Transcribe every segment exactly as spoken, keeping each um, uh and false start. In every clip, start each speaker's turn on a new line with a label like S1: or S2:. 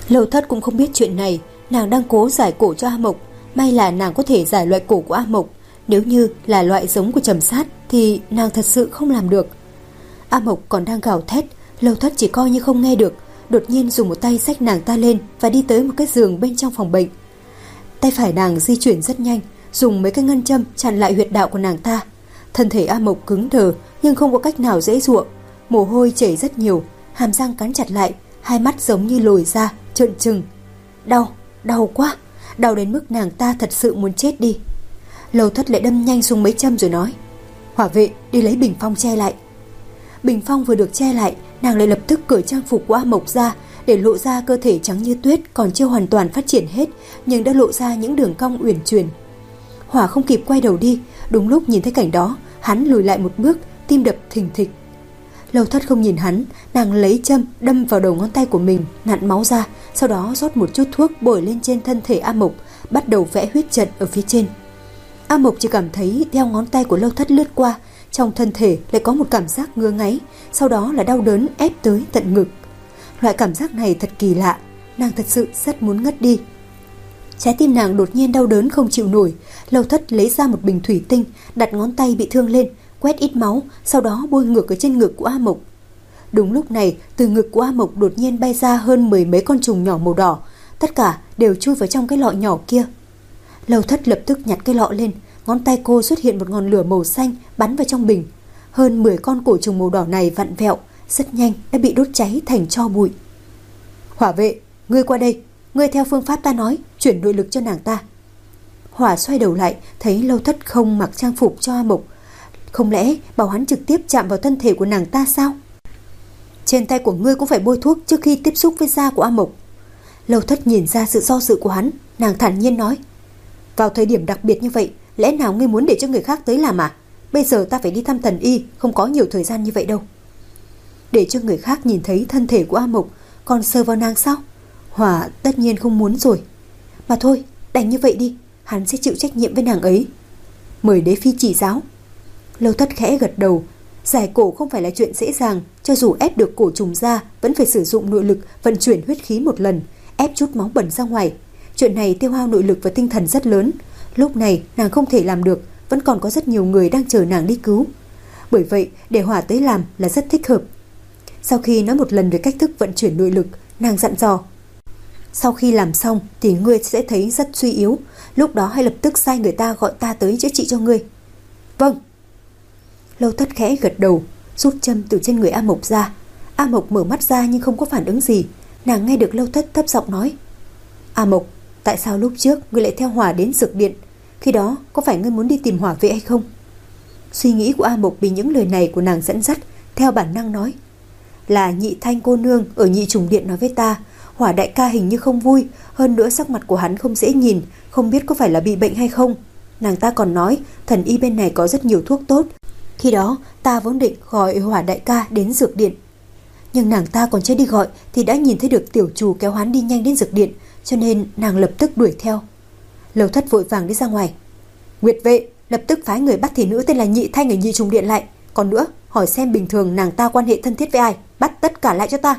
S1: Lâu Thất cũng không biết chuyện này. Nàng đang cố giải cổ cho A Mộc. May là nàng có thể giải loại cổ của A Mộc. Nếu như là loại giống của Trầm Sát thì nàng thật sự không làm được. A Mộc còn đang gào thét, Lâu Thất chỉ coi như không nghe được, đột nhiên dùng một tay xách nàng ta lên và đi tới một cái giường bên trong phòng bệnh. Tay phải nàng di chuyển rất nhanh, dùng mấy cái ngân châm chặn lại huyệt đạo của nàng ta. Thân thể A Mộc cứng đờ nhưng không có cách nào dễ dụa, mồ hôi chảy rất nhiều, hàm răng cắn chặt lại, hai mắt giống như lồi ra, trợn trừng. Đau, đau quá, đau đến mức nàng ta thật sự muốn chết đi. Lâu Thất lại đâm nhanh xuống mấy châm rồi nói: Hỏa vệ, đi lấy bình phong che lại. Bình phong vừa được che lại, nàng lại lập tức cởi trang phục của A Mộc ra, để lộ ra cơ thể trắng như tuyết còn chưa hoàn toàn phát triển hết, nhưng đã lộ ra những đường cong uyển chuyển. Hỏa không kịp quay đầu đi, đúng lúc nhìn thấy cảnh đó, hắn lùi lại một bước, tim đập thình thịch. Lâu Thất không nhìn hắn, nàng lấy châm đâm vào đầu ngón tay của mình, nặn máu ra, sau đó rót một chút thuốc bôi lên trên thân thể A Mộc, bắt đầu vẽ huyết trận ở phía trên. A Mộc chỉ cảm thấy theo ngón tay của Lâu Thất lướt qua, trong thân thể lại có một cảm giác ngứa ngáy, sau đó là đau đớn ép tới tận ngực. Loại cảm giác này thật kỳ lạ, nàng thật sự rất muốn ngất đi. Trái tim nàng đột nhiên đau đớn không chịu nổi. Lâu Thất lấy ra một bình thủy tinh, đặt ngón tay bị thương lên, quét ít máu, sau đó bôi ngược ở trên ngực của A Mộc. Đúng lúc này, từ ngực của A Mộc đột nhiên bay ra hơn mười mấy con trùng nhỏ màu đỏ, tất cả đều chui vào trong cái lọ nhỏ kia. Lâu Thất lập tức nhặt cái lọ lên, ngón tay cô xuất hiện một ngọn lửa màu xanh bắn vào trong bình. Hơn mười con cổ trùng màu đỏ này vặn vẹo, rất nhanh đã bị đốt cháy thành tro bụi. Hỏa vệ, ngươi qua đây, ngươi theo phương pháp ta nói, chuyển nội lực cho nàng ta. Hỏa xoay đầu lại, thấy Lâu Thất không mặc trang phục cho A Mộc. Không lẽ bảo hắn trực tiếp chạm vào thân thể của nàng ta sao? Trên tay của ngươi cũng phải bôi thuốc trước khi tiếp xúc với da của A Mộc. Lâu Thất nhìn ra sự do dự của hắn, nàng thản nhiên nói: Vào thời điểm đặc biệt như vậy, lẽ nào ngươi muốn để cho người khác tới làm à? Bây giờ ta phải đi thăm thần y, không có nhiều thời gian như vậy đâu. Để cho người khác nhìn thấy thân thể của A Mộc, còn sờ vào nàng sao? Hỏa tất nhiên không muốn rồi. Mà thôi, đành như vậy đi, hắn sẽ chịu trách nhiệm với nàng ấy. Mời đế phi chỉ giáo. Lâu Thất khẽ gật đầu. Giải cổ không phải là chuyện dễ dàng, cho dù ép được cổ trùng ra, vẫn phải sử dụng nội lực vận chuyển huyết khí một lần, ép chút máu bẩn ra ngoài. Chuyện này tiêu hao nội lực và tinh thần rất lớn. Lúc này nàng không thể làm được, vẫn còn có rất nhiều người đang chờ nàng đi cứu. Bởi vậy để Hỏa tới làm là rất thích hợp. Sau khi nói một lần về cách thức vận chuyển nội lực, nàng dặn dò: Sau khi làm xong thì ngươi sẽ thấy rất suy yếu, lúc đó hãy lập tức sai người ta gọi ta tới chữa trị cho ngươi. Vâng. Lâu Thất khẽ gật đầu, rút châm từ trên người A Mộc ra. A Mộc mở mắt ra nhưng không có phản ứng gì. Nàng nghe được Lâu Thất thấp giọng nói: A Mộc, tại sao lúc trước ngươi lại theo Hỏa đến dược điện? Khi đó có phải ngươi muốn đi tìm Hỏa vệ hay không? Suy nghĩ của A Mộc bị những lời này của nàng dẫn dắt, theo bản năng nói: Là Nhị Thanh cô nương ở Nhị Trùng điện nói với ta, Hỏa đại ca hình như không vui, hơn nữa sắc mặt của hắn không dễ nhìn, không biết có phải là bị bệnh hay không. Nàng ta còn nói thần y bên này có rất nhiều thuốc tốt. Khi đó ta vốn định gọi Hỏa đại ca đến dược điện, nhưng nàng ta còn chưa đi gọi thì đã nhìn thấy được tiểu chủ kéo hắn đi nhanh đến dược điện, cho nên nàng lập tức đuổi theo. Lâu Thất vội vàng đi ra ngoài: Nguyệt vệ, lập tức phái người bắt thị nữ tên là Nhị Thanh ở Nhị Trùng điện lại. Còn nữa, hỏi xem bình thường nàng ta quan hệ thân thiết với ai, bắt tất cả lại cho ta.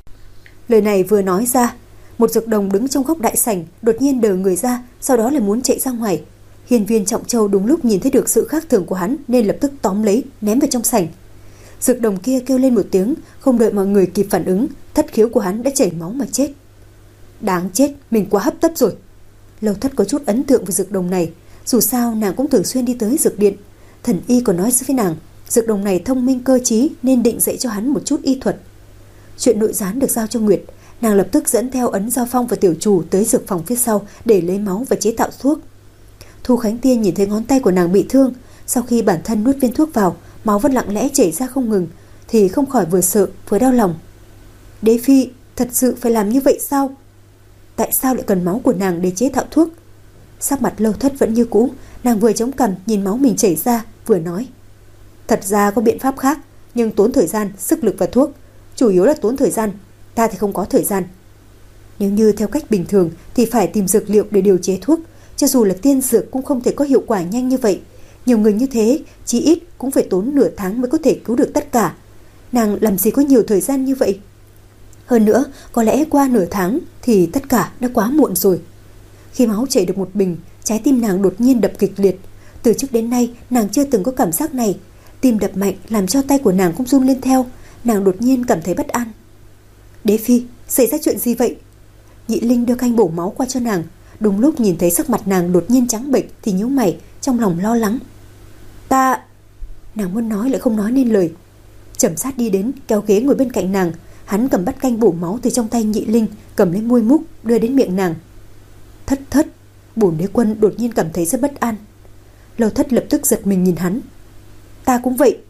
S1: Lời này vừa nói ra, một dược đồng đứng trong góc đại sảnh đột nhiên đờ người ra, sau đó là muốn chạy ra ngoài. Hiên viên Trọng Châu đúng lúc nhìn thấy được sự khác thường của hắn nên lập tức tóm lấy, ném vào trong sảnh. Dược đồng kia kêu lên một tiếng, không đợi mọi người kịp phản ứng, thất khiếu của hắn đã chảy máu mà chết. Đáng chết, mình quá hấp tấp rồi. Lâu Thất có chút ấn tượng với dược đồng này, dù sao nàng cũng thường xuyên đi tới dược điện. Thần y còn nói với nàng, dược đồng này thông minh cơ trí nên định dạy cho hắn một chút y thuật. Chuyện nội gián được giao cho Nguyệt, nàng lập tức dẫn theo Ấn Giao Phong và tiểu chủ tới dược phòng phía sau để lấy máu và chế tạo thuốc. Thu Khánh Tiên nhìn thấy ngón tay của nàng bị thương, sau khi bản thân nuốt viên thuốc vào, máu vẫn lặng lẽ chảy ra không ngừng, thì không khỏi vừa sợ vừa đau lòng. Đế phi, thật sự phải làm như vậy sao? Tại sao lại cần máu của nàng để chế tạo thuốc? Sắc mặt Lâu Thất vẫn như cũ, nàng vừa chống cằm nhìn máu mình chảy ra, vừa nói: Thật ra có biện pháp khác, nhưng tốn thời gian, sức lực và thuốc. Chủ yếu là tốn thời gian, ta thì không có thời gian. Nếu như theo cách bình thường thì phải tìm dược liệu để điều chế thuốc, cho dù là tiên dược cũng không thể có hiệu quả nhanh như vậy. Nhiều người như thế, chí ít cũng phải tốn nửa tháng mới có thể cứu được tất cả. Nàng làm gì có nhiều thời gian như vậy? Hơn nữa, có lẽ qua nửa tháng thì tất cả đã quá muộn rồi. Khi máu chảy được một bình, trái tim nàng đột nhiên đập kịch liệt. Từ trước đến nay, nàng chưa từng có cảm giác này. Tim đập mạnh làm cho tay của nàng cũng run lên theo. Nàng đột nhiên cảm thấy bất an. Đế phi, xảy ra chuyện gì vậy? Nhị Linh đưa canh bổ máu qua cho nàng. Đúng lúc nhìn thấy sắc mặt nàng đột nhiên trắng bệch thì nhíu mày, trong lòng lo lắng. Ta... Nàng muốn nói lại không nói nên lời. Trầm Sát đi đến, kéo ghế ngồi bên cạnh nàng. Hắn cầm bát canh bổ máu từ trong tay Nhị Linh, cầm lấy muôi múc đưa đến miệng nàng. Thất thất. Bổn đế quân đột nhiên cảm thấy rất bất an. Lâu Thất lập tức giật mình nhìn hắn. Ta cũng vậy.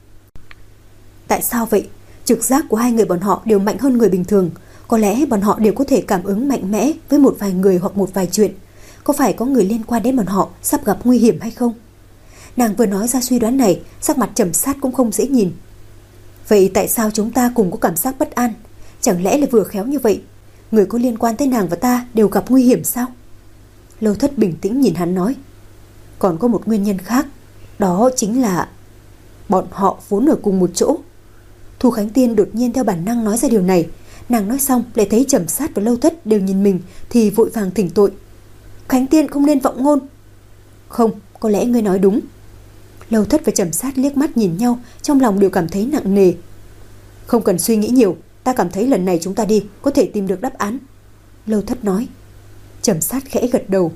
S1: Tại sao vậy? Trực giác của hai người bọn họ đều mạnh hơn người bình thường. Có lẽ bọn họ đều có thể cảm ứng mạnh mẽ với một vài người hoặc một vài chuyện. Có phải có người liên quan đến bọn họ sắp gặp nguy hiểm hay không? Nàng vừa nói ra suy đoán này, sắc mặt Trầm Sát cũng không dễ nhìn. Vậy tại sao chúng ta cùng có cảm giác bất an? Chẳng lẽ là vừa khéo như vậy, người có liên quan tới nàng và ta đều gặp nguy hiểm sao? Lâu Thất bình tĩnh nhìn hắn nói. Còn có một nguyên nhân khác. Đó chính là bọn họ vốn ở cùng một chỗ. Thu Khánh Tiên đột nhiên theo bản năng nói ra điều này. Nàng nói xong lại thấy Trầm Sát và Lâu Thất đều nhìn mình thì vội vàng thỉnh tội. Khánh Tiên không nên vọng ngôn. Không, có lẽ ngươi nói đúng. Lâu Thất và Trầm Sát liếc mắt nhìn nhau, trong lòng đều cảm thấy nặng nề. Không cần suy nghĩ nhiều, ta cảm thấy lần này chúng ta đi có thể tìm được đáp án. Lâu Thất nói. Trầm Sát khẽ gật đầu.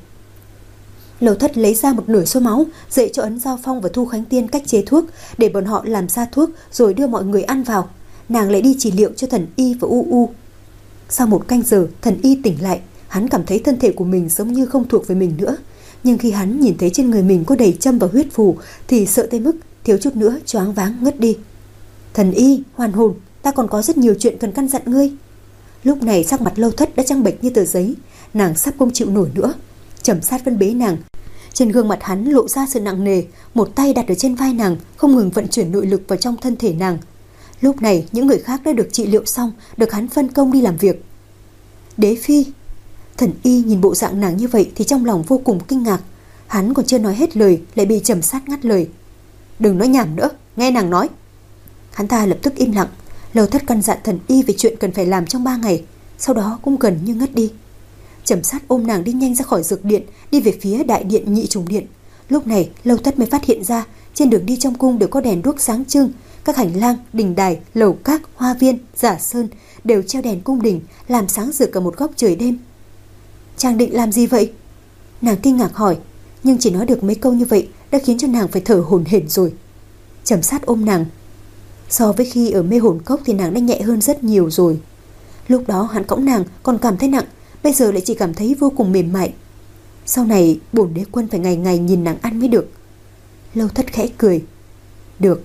S1: Lâu Thất lấy ra một nửa số máu, dạy cho Ấn Giao Phong và Thu Khánh Tiên cách chế thuốc, để bọn họ làm ra thuốc rồi đưa mọi người ăn vào. Nàng lại đi trị liệu cho Thần Y và U U. Sau một canh giờ, Thần Y tỉnh lại. Hắn cảm thấy thân thể của mình giống như không thuộc về mình nữa. Nhưng khi hắn nhìn thấy trên người mình có đầy châm và huyết phù thì sợ tới mức thiếu chút nữa choáng váng ngất đi. Thần Y, hoàn hồn, ta còn có rất nhiều chuyện cần căn dặn ngươi. Lúc này sắc mặt Lâu Thất đã trắng bệch như tờ giấy. Nàng sắp không chịu nổi nữa. Trầm Sát vẫn bế nàng. Trên gương mặt hắn lộ ra sự nặng nề. Một tay đặt ở trên vai nàng, không ngừng vận chuyển nội lực vào trong thân thể nàng. Lúc này những người khác đã được trị liệu xong, được hắn phân công đi làm việc. Đế phi. Thần Y nhìn bộ dạng nàng như vậy thì trong lòng vô cùng kinh ngạc. Hắn còn chưa nói hết lời lại bị Trầm Sát ngắt lời. Đừng nói nhảm nữa, nghe nàng nói. Hắn ta lập tức im lặng. Lâu Thất căn dặn Thần Y về chuyện cần phải làm trong ba ngày, sau đó cũng gần như ngất đi. Trầm Sát ôm nàng đi nhanh ra khỏi dược điện, đi về phía đại điện Nhị Trùng Điện. Lúc này Lâu Thất mới phát hiện ra trên đường đi trong cung đều có đèn đuốc sáng trưng. Các hành lang, đình đài, lầu các, hoa viên, giả sơn đều treo đèn cung đình, làm sáng rực cả một góc trời đêm. Chàng định làm gì vậy? Nàng kinh ngạc hỏi, nhưng chỉ nói được mấy câu như vậy đã khiến cho nàng phải thở hổn hển rồi. Trầm Sát ôm nàng. So với khi ở mê hồn cốc thì nàng đã nhẹ hơn rất nhiều rồi. Lúc đó hắn cõng nàng còn cảm thấy nặng, bây giờ lại chỉ cảm thấy vô cùng mềm mại. Sau này bổn đế quân phải ngày ngày nhìn nàng ăn mới được. Lâu Thất khẽ cười. Được.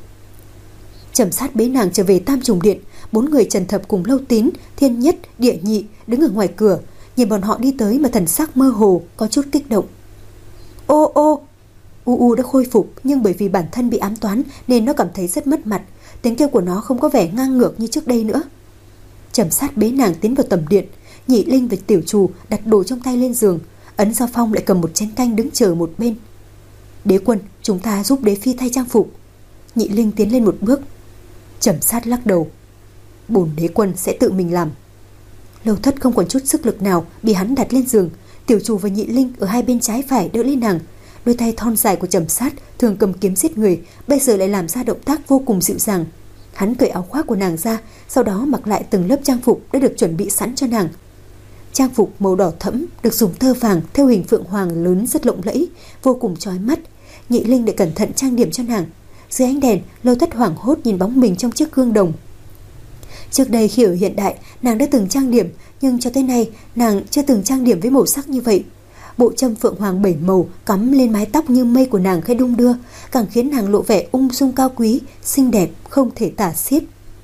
S1: Trầm Sát bế nàng trở về Tam Trùng Điện. Bốn người Trần Thập cùng Lâu Tín, Thiên Nhất, Địa Nhị đứng ở ngoài cửa, nhìn bọn họ đi tới mà thần sắc mơ hồ, có chút kích động. Ô ô. U U đã khôi phục, nhưng bởi vì bản thân bị ám toán nên nó cảm thấy rất mất mặt. Tiếng kêu của nó không có vẻ ngang ngược như trước đây nữa. Trầm Sát bế nàng tiến vào tầm điện. Nhị Linh và Tiểu Trù đặt đồ trong tay lên giường. Ấn Giao Phong lại cầm một chén canh đứng chờ một bên. Đế quân, chúng ta giúp đế phi thay trang phục. Nhị Linh tiến lên một bước. Trầm Sát lắc đầu. Bổn đế quân sẽ tự mình làm. Lâu Thất không còn chút sức lực nào, bị hắn đặt lên giường. Tiểu Trù và Nhị Linh ở hai bên trái phải đỡ lên nàng. Đôi tay thon dài của Trầm Sát thường cầm kiếm giết người, bây giờ lại làm ra động tác vô cùng dịu dàng. Hắn cởi áo khoác của nàng ra, sau đó mặc lại từng lớp trang phục đã được chuẩn bị sẵn cho nàng. Trang phục màu đỏ thẫm được dùng tơ vàng theo hình phượng hoàng lớn rất lộng lẫy, vô cùng chói mắt. Nhị Linh để cẩn thận trang điểm cho nàng. Dưới ánh đèn, Lâu Thất hoảng hốt nhìn bóng mình trong chiếc gương đồng. Trước đây khi ở hiện đại, nàng đã từng trang điểm, nhưng cho tới nay nàng chưa từng trang điểm với màu sắc như vậy. Bộ châm phượng hoàng bảy màu cắm lên mái tóc như mây của nàng khẽ đung đưa, càng khiến nàng lộ vẻ ung dung cao quý, xinh đẹp không thể tả xiết.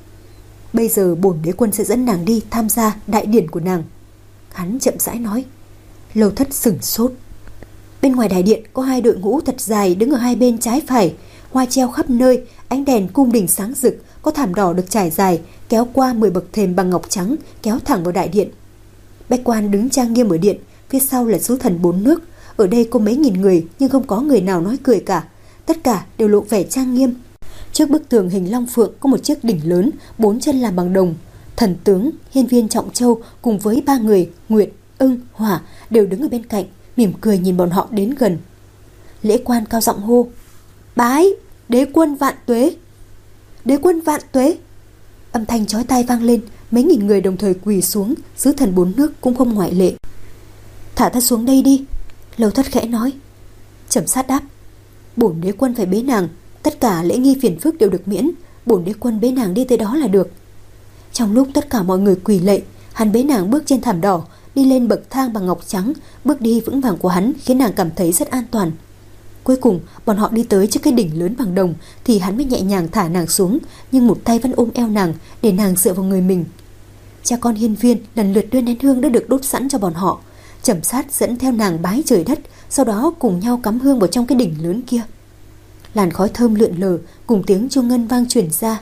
S1: Bây giờ bổn đế quân sẽ dẫn nàng đi tham gia đại điển của nàng. Hắn chậm rãi nói. Lâu Thất sửng sốt. Bên ngoài đại điện có hai đội ngũ thật dài đứng ở hai bên trái phải, hoa treo khắp nơi, ánh đèn cung đình sáng rực, có thảm đỏ được trải dài kéo qua mười bậc thềm bằng ngọc trắng kéo thẳng vào đại điện. Bách quan đứng trang nghiêm ở điện, phía sau là sứ thần bốn nước. Ở đây có mấy nghìn người nhưng không có người nào nói cười cả, tất cả đều lộ vẻ trang nghiêm. Trước bức tường hình long phượng có một chiếc đỉnh lớn, bốn chân làm bằng đồng, Thần tướng, hiên viên Trọng Châu cùng với ba người Nguyệt, Ưng, Hỏa đều đứng ở bên cạnh, mỉm cười nhìn bọn họ đến gần. Lễ quan cao giọng hô: "Bái đế quân vạn tuế! Đế quân vạn tuế!" Âm thanh chói tai vang lên, mấy nghìn người đồng thời quỳ xuống, sứ thần bốn nước cũng không ngoại lệ. "Thả ta xuống đây đi." Lâu Thất khẽ nói. Trầm Sát đáp: "Bổn đế quân phải bế nàng, tất cả lễ nghi phiền phức đều được miễn, bổn đế quân bế nàng đi tới đó là được." Trong lúc tất cả mọi người quỳ lạy, hắn bế nàng bước trên thảm đỏ, đi lên bậc thang bằng ngọc trắng. Bước đi vững vàng của hắn khiến nàng cảm thấy rất an toàn. Cuối cùng bọn họ đi tới trước cái đỉnh lớn bằng đồng thì hắn mới nhẹ nhàng thả nàng xuống, nhưng một tay vẫn ôm eo nàng để nàng dựa vào người mình. Cha con hiên viên lần lượt đưa nén hương đã được đốt sẵn cho bọn họ. Trầm Sát dẫn theo nàng bái trời đất, sau đó cùng nhau cắm hương vào trong cái đỉnh lớn kia. Làn khói thơm lượn lờ cùng tiếng chuông ngân vang truyền ra.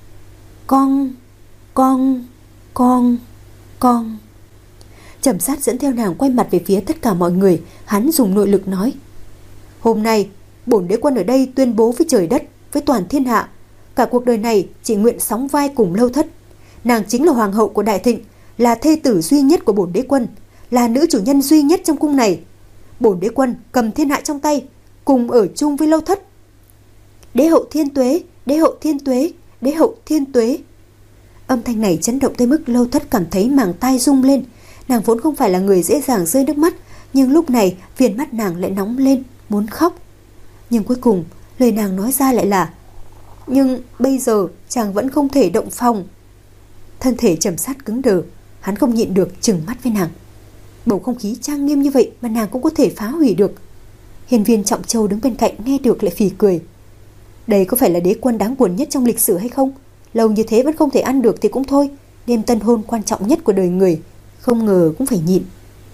S1: Con, con, con, con. Trầm Sát dẫn theo nàng quay mặt về phía tất cả mọi người. Hắn dùng nội lực nói: "Hôm nay bổn đế quân ở đây tuyên bố với trời đất, với toàn thiên hạ, cả cuộc đời này chỉ nguyện sóng vai cùng Lâu Thất. Nàng chính là hoàng hậu của Đại Thịnh, là thê tử duy nhất của bổn đế quân, là nữ chủ nhân duy nhất trong cung này. Bổn đế quân cầm thiên hạ trong tay, cùng ở chung với Lâu Thất. Đế hậu thiên tuế, đế hậu thiên tuế, đế hậu thiên tuế." Âm thanh này chấn động tới mức Lâu Thất cảm thấy màng tai rung lên. Nàng vốn không phải là người dễ dàng rơi nước mắt, nhưng lúc này viền mắt nàng lại nóng lên, muốn khóc. Nhưng cuối cùng lời nàng nói ra lại là: "Nhưng bây giờ chàng vẫn không thể động phòng." Thân thể Trầm Sát cứng đờ, hắn không nhịn được trừng mắt với nàng. Bầu không khí trang nghiêm như vậy mà nàng cũng có thể phá hủy được. Hiên viên Trọng Châu đứng bên cạnh nghe được lại phì cười. Đây có phải là đế quân đáng buồn nhất trong lịch sử hay không? Lâu như thế vẫn không thể ăn được thì cũng thôi, đêm tân hôn quan trọng nhất của đời người, không ngờ cũng phải nhịn.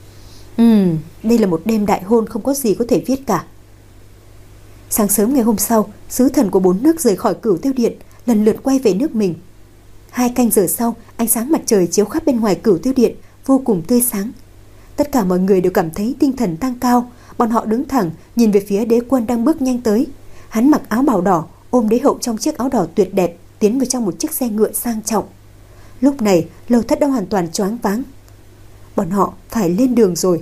S1: Ừm, đây là một đêm đại hôn không có gì có thể viết cả. Sáng sớm ngày hôm sau, sứ thần của bốn nước rời khỏi Cửu Tiêu Điện, lần lượt quay về nước mình. Hai canh giờ sau, ánh sáng mặt trời chiếu khắp bên ngoài Cửu Tiêu Điện, vô cùng tươi sáng. Tất cả mọi người đều cảm thấy tinh thần tăng cao. Bọn họ đứng thẳng, nhìn về phía đế quân đang bước nhanh tới. Hắn mặc áo bào đỏ, ôm đế hậu trong chiếc áo đỏ tuyệt đẹp, tiến vào trong một chiếc xe ngựa sang trọng. Lúc này, Lâu Thất đã hoàn toàn choáng váng. Bọn họ phải lên đường rồi.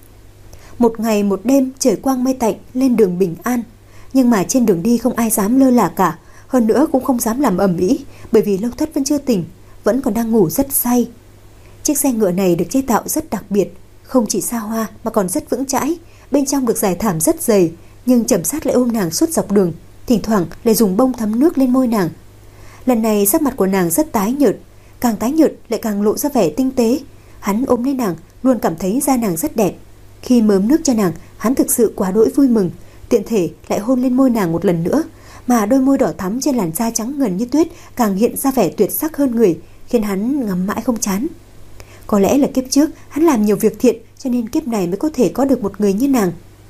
S1: Một ngày một đêm trời quang mây tạnh, lên đường bình an. Nhưng mà trên đường đi không ai dám lơ là cả, hơn nữa cũng không dám làm ầm ĩ, bởi vì Lâu Thất vẫn chưa tỉnh, vẫn còn đang ngủ rất say. Chiếc xe ngựa này được chế tạo rất đặc biệt, không chỉ xa hoa mà còn rất vững chãi, bên trong được trải thảm rất dày, nhưng Trầm Sát lại ôm nàng suốt dọc đường, thỉnh thoảng lại dùng bông thấm nước lên môi nàng. Lần này sắc mặt của nàng rất tái nhợt, càng tái nhợt lại càng lộ ra vẻ tinh tế. Hắn ôm lấy nàng, luôn cảm thấy da nàng rất đẹp. Khi mớm nước cho nàng, hắn thực sự quá đỗi vui mừng, tiện thể lại hôn lên môi nàng một lần nữa, mà đôi môi đỏ thắm trên làn da trắng ngần như tuyết càng hiện ra vẻ tuyệt sắc hơn người, khiến hắn ngắm mãi không chán. Có lẽ là kiếp trước hắn làm nhiều việc thiện, cho nên kiếp này mới có thể có được một người như nàng.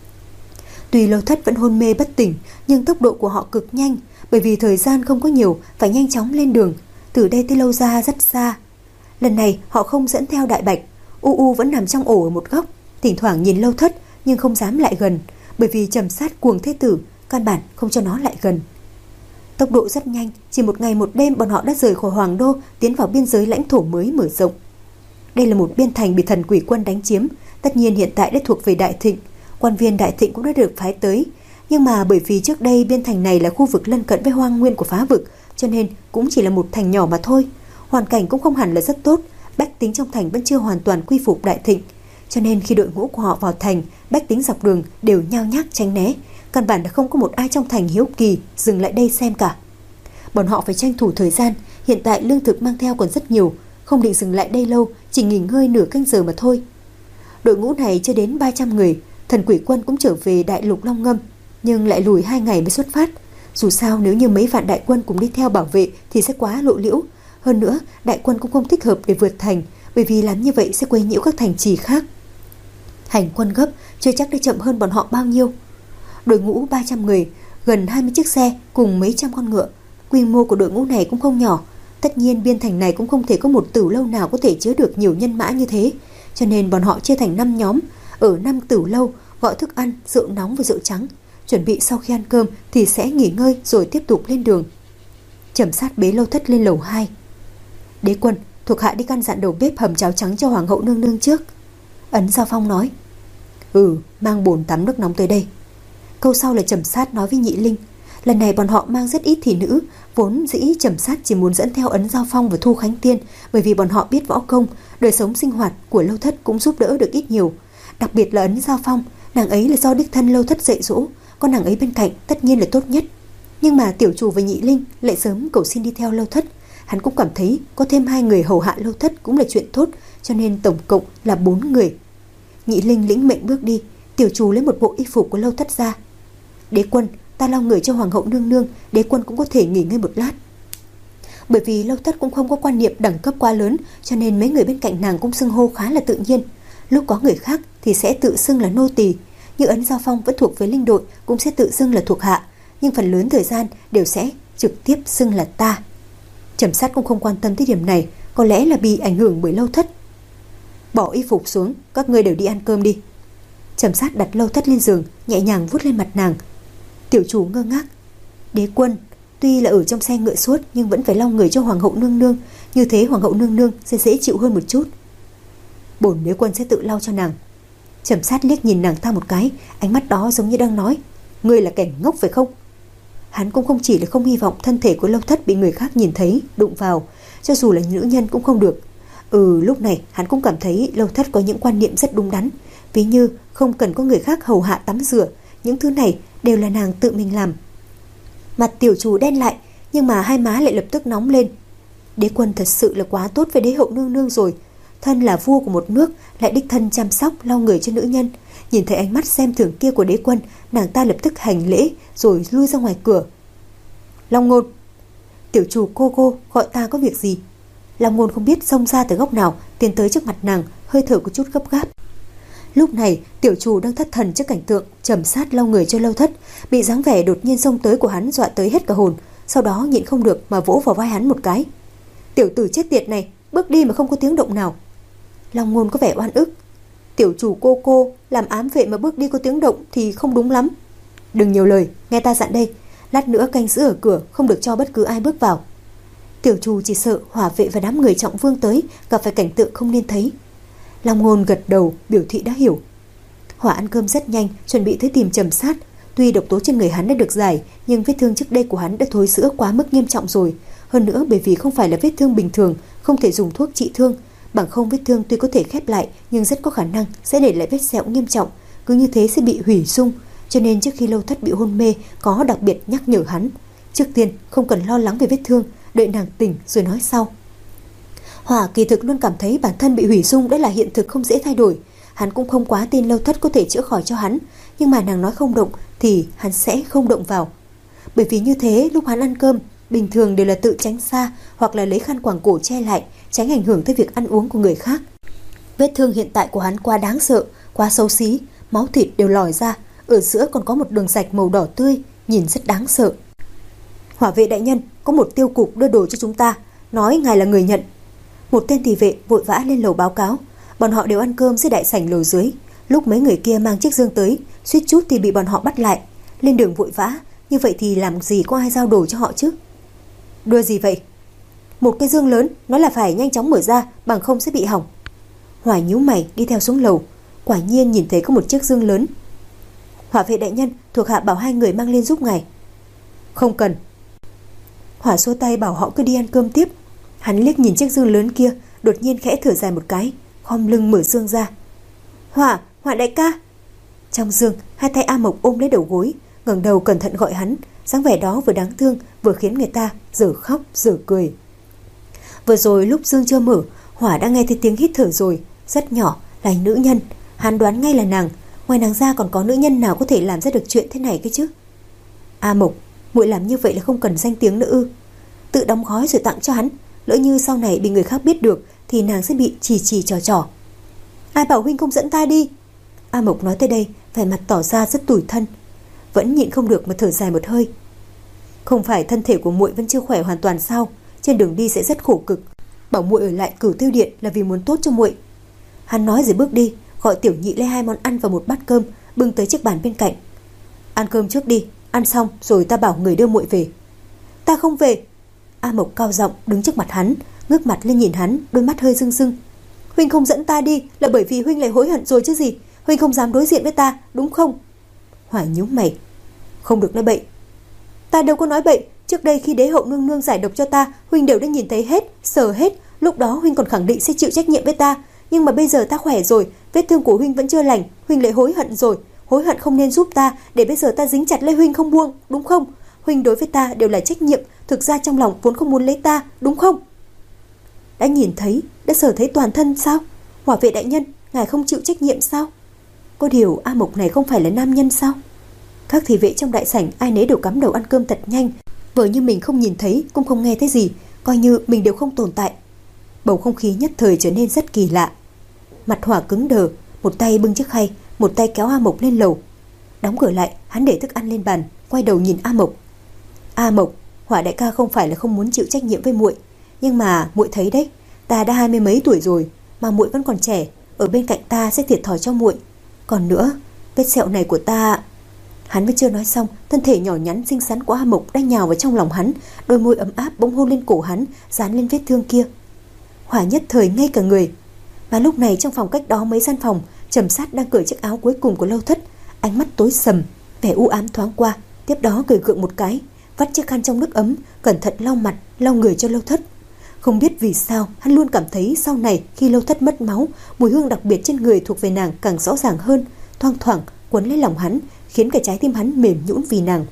S1: Tuy Lâu Thất vẫn hôn mê bất tỉnh, nhưng tốc độ của họ cực nhanh, bởi vì thời gian không có nhiều, phải nhanh chóng lên đường. Từ đây tới Lâu Gia rất xa. Lần này họ không dẫn theo Đại Bạch. U U vẫn nằm trong ổ ở một góc, thỉnh thoảng nhìn Lâu Thất nhưng không dám lại gần, bởi vì Trầm Sát cuồng thế tử, căn bản không cho nó lại gần. Tốc độ rất nhanh, chỉ một ngày một đêm bọn họ đã rời khỏi Hoàng Đô, tiến vào biên giới lãnh thổ mới mở rộng. Đây là một biên thành bị Thần Quỷ quân đánh chiếm, tất nhiên hiện tại đã thuộc về Đại Thịnh. Quan viên Đại Thịnh cũng đã được phái tới, nhưng mà bởi vì trước đây biên thành này là khu vực lân cận với hoang nguyên của Phá Vực, cho nên cũng chỉ là một thành nhỏ mà thôi. Hoàn cảnh cũng không hẳn là rất tốt, bách tính trong thành vẫn chưa hoàn toàn quy phục Đại Thịnh, cho nên khi đội ngũ của họ vào thành, bách tính dọc đường đều nhao nhác tránh né, căn bản là không có một ai trong thành hiếu kỳ dừng lại đây xem cả. Bọn họ phải tranh thủ thời gian, hiện tại lương thực mang theo còn rất nhiều, không định dừng lại đây lâu, chỉ nghỉ ngơi nửa canh giờ mà thôi. Đội ngũ này chưa đến ba trăm người, Thần Quỷ quân cũng trở về Đại Lục Long Ngâm, nhưng lại lùi hai ngày mới xuất phát. Dù sao nếu như mấy vạn đại quân cùng đi theo bảo vệ thì sẽ quá lộ liễu. Hơn nữa, đại quân cũng không thích hợp để vượt thành, bởi vì làm như vậy sẽ quấy nhiễu các thành trì khác. Hành quân gấp, chưa chắc đã chậm hơn bọn họ bao nhiêu. Đội ngũ ba trăm người, gần hai mươi chiếc xe cùng mấy trăm con ngựa. Quy mô của đội ngũ này cũng không nhỏ. Tất nhiên biên thành này cũng không thể có một tử lâu nào có thể chứa được nhiều nhân mã như thế, cho nên bọn họ chia thành năm nhóm. Ở năm tử lâu gọi thức ăn, rượu nóng và rượu trắng, chuẩn bị sau khi ăn cơm thì sẽ nghỉ ngơi rồi tiếp tục lên đường. Trầm Sát bế Lâu Thất lên lầu hai. Đế quân, thuộc hạ đi căn dặn đầu bếp hầm cháo trắng cho hoàng hậu nương nương trước. Ấn Giao Phong nói. Ừ, mang bồn tắm nước nóng tới đây. Câu sau là Trầm Sát nói với Nhị Linh. Lần này bọn họ mang rất ít thị nữ, vốn dĩ Trầm Sát chỉ muốn dẫn theo Ấn Giao Phong và Thu Khánh Tiên, bởi vì bọn họ biết võ công, đời sống sinh hoạt của Lâu Thất cũng giúp đỡ được ít nhiều. Đặc biệt là Ấn Giao Phong, nàng ấy là do đích thân Lâu Thất dạy dỗ, có nàng ấy bên cạnh tất nhiên là tốt nhất. Nhưng mà tiểu chủ và Nhị Linh lại sớm cầu xin đi theo Lâu Thất, hắn cũng cảm thấy có thêm hai người hầu hạ Lâu Thất cũng là chuyện tốt, cho nên tổng cộng là bốn người. Nhị Linh lĩnh mệnh bước đi, tiểu chủ lấy một bộ y phục của Lâu Thất ra. Đế quân, ta lau người cho hoàng hậu nương nương, đế quân cũng có thể nghỉ ngơi một lát. Bởi vì Lâu Thất cũng không có quan niệm đẳng cấp quá lớn, cho nên mấy người bên cạnh nàng cũng xưng hô khá là tự nhiên. Lúc có người khác thì sẽ tự xưng là nô tỳ, như Ấn Giao Phong vẫn thuộc với linh đội cũng sẽ tự xưng là thuộc hạ, nhưng phần lớn thời gian đều sẽ trực tiếp xưng là ta. Trầm Sát cũng không quan tâm tới điểm này, có lẽ là bị ảnh hưởng bởi Lâu Thất. Bỏ y phục xuống, các ngươi đều đi ăn cơm đi. Trầm Sát đặt Lâu Thất lên giường, nhẹ nhàng vuốt lên mặt nàng. Tiểu chủ ngơ ngác. Đế quân, tuy là ở trong xe ngựa suốt nhưng vẫn phải lau người cho hoàng hậu nương nương, như thế hoàng hậu nương nương sẽ dễ chịu hơn một chút. Bổn đế quân sẽ tự lau cho nàng. Trầm Sát liếc nhìn nàng ta một cái, ánh mắt đó giống như đang nói, ngươi là kẻ ngốc phải không? Hắn cũng không chỉ là không hy vọng thân thể của Lâu Thất bị người khác nhìn thấy, đụng vào, cho dù là nữ nhân cũng không được. Ừ, lúc này hắn cũng cảm thấy Lâu Thất có những quan niệm rất đúng đắn, ví như không cần có người khác hầu hạ tắm rửa, những thứ này đều là nàng tự mình làm. Mặt tiểu chủ đen lại, nhưng mà hai má lại lập tức nóng lên. Đế quân thật sự là quá tốt với đế hậu nương nương rồi, thân là vua của một nước lại đích thân chăm sóc lau người cho nữ nhân. Nhìn thấy ánh mắt xem thường kia của đế quân, nàng ta lập tức hành lễ rồi lui ra ngoài cửa. Long Ngôn, tiểu chủ cô cô gọi ta có việc gì? Long Ngôn không biết xông ra từ góc nào, tiến tới trước mặt nàng, hơi thở có chút gấp gáp. Lúc này tiểu chủ đang thất thần trước cảnh tượng Trầm Sát lau người cho Lâu Thất, bị dáng vẻ đột nhiên xông tới của hắn dọa tới hết cả hồn, sau đó nhịn không được mà vỗ vào vai hắn một cái. Tiểu tử chết tiệt này, bước đi mà không có tiếng động nào. Long Ngôn có vẻ oan ức. Tiểu chủ cô cô làm ám vệ mà bước đi có tiếng động thì không đúng lắm. Đừng nhiều lời, nghe ta dặn đây, lát nữa canh giữ ở cửa, không được cho bất cứ ai bước vào. Tiểu chủ chỉ sợ hỏa vệ và đám người trọng vương tới gặp phải cảnh tượng không nên thấy. Long Ngôn gật đầu biểu thị đã hiểu. Hỏa ăn cơm rất nhanh, chuẩn bị tới tìm Trầm Sát. Tuy độc tố trên người hắn đã được giải, nhưng vết thương trước đây của hắn đã thối rữa quá mức nghiêm trọng rồi. Hơn nữa bởi vì không phải là vết thương bình thường, không thể dùng thuốc trị thương, bằng không vết thương tuy có thể khép lại nhưng rất có khả năng sẽ để lại vết sẹo nghiêm trọng, cứ như thế sẽ bị hủy dung. Cho nên trước khi Lâu Thất bị hôn mê có đặc biệt nhắc nhở hắn, trước tiên không cần lo lắng về vết thương, đợi nàng tỉnh rồi nói sau. Hỏa kỳ thực luôn cảm thấy bản thân bị hủy dung đã là hiện thực không dễ thay đổi. Hắn cũng không quá tin Lâu Thất có thể chữa khỏi cho hắn, nhưng mà nàng nói không động thì hắn sẽ không động vào. Bởi vì như thế lúc hắn ăn cơm bình thường đều là tự tránh xa hoặc là lấy khăn quàng cổ che lại, tránh ảnh hưởng tới việc ăn uống của người khác. Vết thương hiện tại của hắn quá đáng sợ, quá xấu xí, máu thịt đều lòi ra, ở giữa còn có một đường rạch màu đỏ tươi, nhìn rất đáng sợ. Hỏa vệ đại nhân, có một tiêu cục đưa đồ cho chúng ta, nói ngài là người nhận. Một tên thị vệ vội vã lên lầu báo cáo. Bọn họ đều ăn cơm dưới đại sảnh lầu dưới. Lúc mấy người kia mang chiếc dương tới, suýt chút thì bị bọn họ bắt lại. Lên đường vội vã, như vậy thì làm gì có ai giao đồ cho họ chứ? Đưa gì vậy? Một cái dương lớn, nói là phải nhanh chóng mở ra, bằng không sẽ bị hỏng. Hỏa nhíu mày đi theo xuống lầu, quả nhiên nhìn thấy có một chiếc dương lớn. Hỏa vệ đại nhân, thuộc hạ bảo hai người mang lên giúp ngài. Không cần. Hỏa xua tay bảo họ cứ đi ăn cơm tiếp. Hắn liếc nhìn chiếc dương lớn kia, đột nhiên khẽ thở dài một cái, khom lưng mở dương ra. Hỏa, Hỏa đại ca. Trong dương, hai tay A Mộc ôm lấy đầu gối, ngẩng đầu cẩn thận gọi hắn, dáng vẻ đó vừa đáng thương vừa khiến người ta giờ khóc giờ cười. Vừa rồi lúc dương chưa mở, Hỏa đã nghe thấy tiếng hít thở rồi, rất nhỏ, là nữ nhân. Hắn đoán ngay là nàng, ngoài nàng ra còn có nữ nhân nào có thể làm ra được chuyện thế này cái chứ? A Mộc, muội làm như vậy là không cần danh tiếng nữa ư? Tự đóng gói rồi tặng cho hắn, lỡ như sau này bị người khác biết được thì nàng sẽ bị chỉ chỉ trò trò. Ai bảo huynh không dẫn ta đi? A Mộc nói tới đây, vẻ mặt tỏ ra rất tủi thân, vẫn nhịn không được mà thở dài một hơi. Không phải thân thể của muội vẫn chưa khỏe hoàn toàn sao? Trên đường đi sẽ rất khổ cực. Bảo muội ở lại Cửu Tiêu Điện là vì muốn tốt cho muội. Hắn nói rồi bước đi, gọi Tiểu Nhị lấy hai món ăn và một bát cơm, bưng tới chiếc bàn bên cạnh. Ăn cơm trước đi, ăn xong rồi ta bảo người đưa muội về. Ta không về. A Mộc cao giọng đứng trước mặt hắn, ngước mặt lên nhìn hắn, đôi mắt hơi rưng rưng. Huynh không dẫn ta đi là bởi vì huynh lại hối hận rồi chứ gì? Huynh không dám đối diện với ta, đúng không? Hỏa nhíu mày. Không được nói bậy. Ta đâu có nói bậy. Trước đây khi đế hậu nương nương giải độc cho ta, huynh đều đã nhìn thấy hết, sờ hết. Lúc đó huynh còn khẳng định sẽ chịu trách nhiệm với ta. Nhưng mà bây giờ ta khỏe rồi, vết thương của huynh vẫn chưa lành, huynh lại hối hận rồi. Hối hận không nên giúp ta, để bây giờ ta dính chặt lấy huynh không buông, đúng không? Huynh đối với ta đều là trách nhiệm, thực ra trong lòng vốn không muốn lấy ta, đúng không? Đã nhìn thấy, đã sờ thấy toàn thân sao? Hỏa vệ đại nhân, ngài không chịu trách nhiệm sao? Có điều A Mộc này không phải là nam nhân sao? Các thị vệ trong đại sảnh ai nấy đều cắm đầu ăn cơm thật nhanh, vờ như mình không nhìn thấy cũng không nghe thấy gì, coi như mình đều không tồn tại. Bầu không khí nhất thời trở nên rất kỳ lạ. Mặt Hỏa cứng đờ, một tay bưng chiếc khay, một tay kéo A Mộc lên lầu. Đóng cửa lại, hắn để thức ăn lên bàn, quay đầu nhìn A Mộc. A Mộc, Hỏa đại ca không phải là không muốn chịu trách nhiệm với muội, nhưng mà muội thấy đấy, ta đã hai mươi mấy tuổi rồi mà muội vẫn còn trẻ, ở bên cạnh ta sẽ thiệt thòi cho muội. Còn nữa, vết sẹo này của ta. Hắn mới chưa nói xong, thân thể nhỏ nhắn xinh xắn của A Mộc đang nhào vào trong lòng hắn, đôi môi ấm áp bỗng hôn lên cổ hắn, dán lên vết thương kia. Hỏa nhất thời ngây cả người. Mà lúc này trong phòng cách đó mấy gian phòng, Trầm Sát đang cởi chiếc áo cuối cùng của Lâu Thất, ánh mắt tối sầm, vẻ u ám thoáng qua, tiếp đó cười gượng một cái, vắt chiếc khăn trong nước ấm, cẩn thận lau mặt, lau người cho Lâu Thất. Không biết vì sao, hắn luôn cảm thấy sau này khi Lâu Thất mất máu, mùi hương đặc biệt trên người thuộc về nàng càng rõ ràng hơn, thoang thoảng quấn lấy lòng hắn, khiến cả trái tim hắn mềm nhũn vì nàng.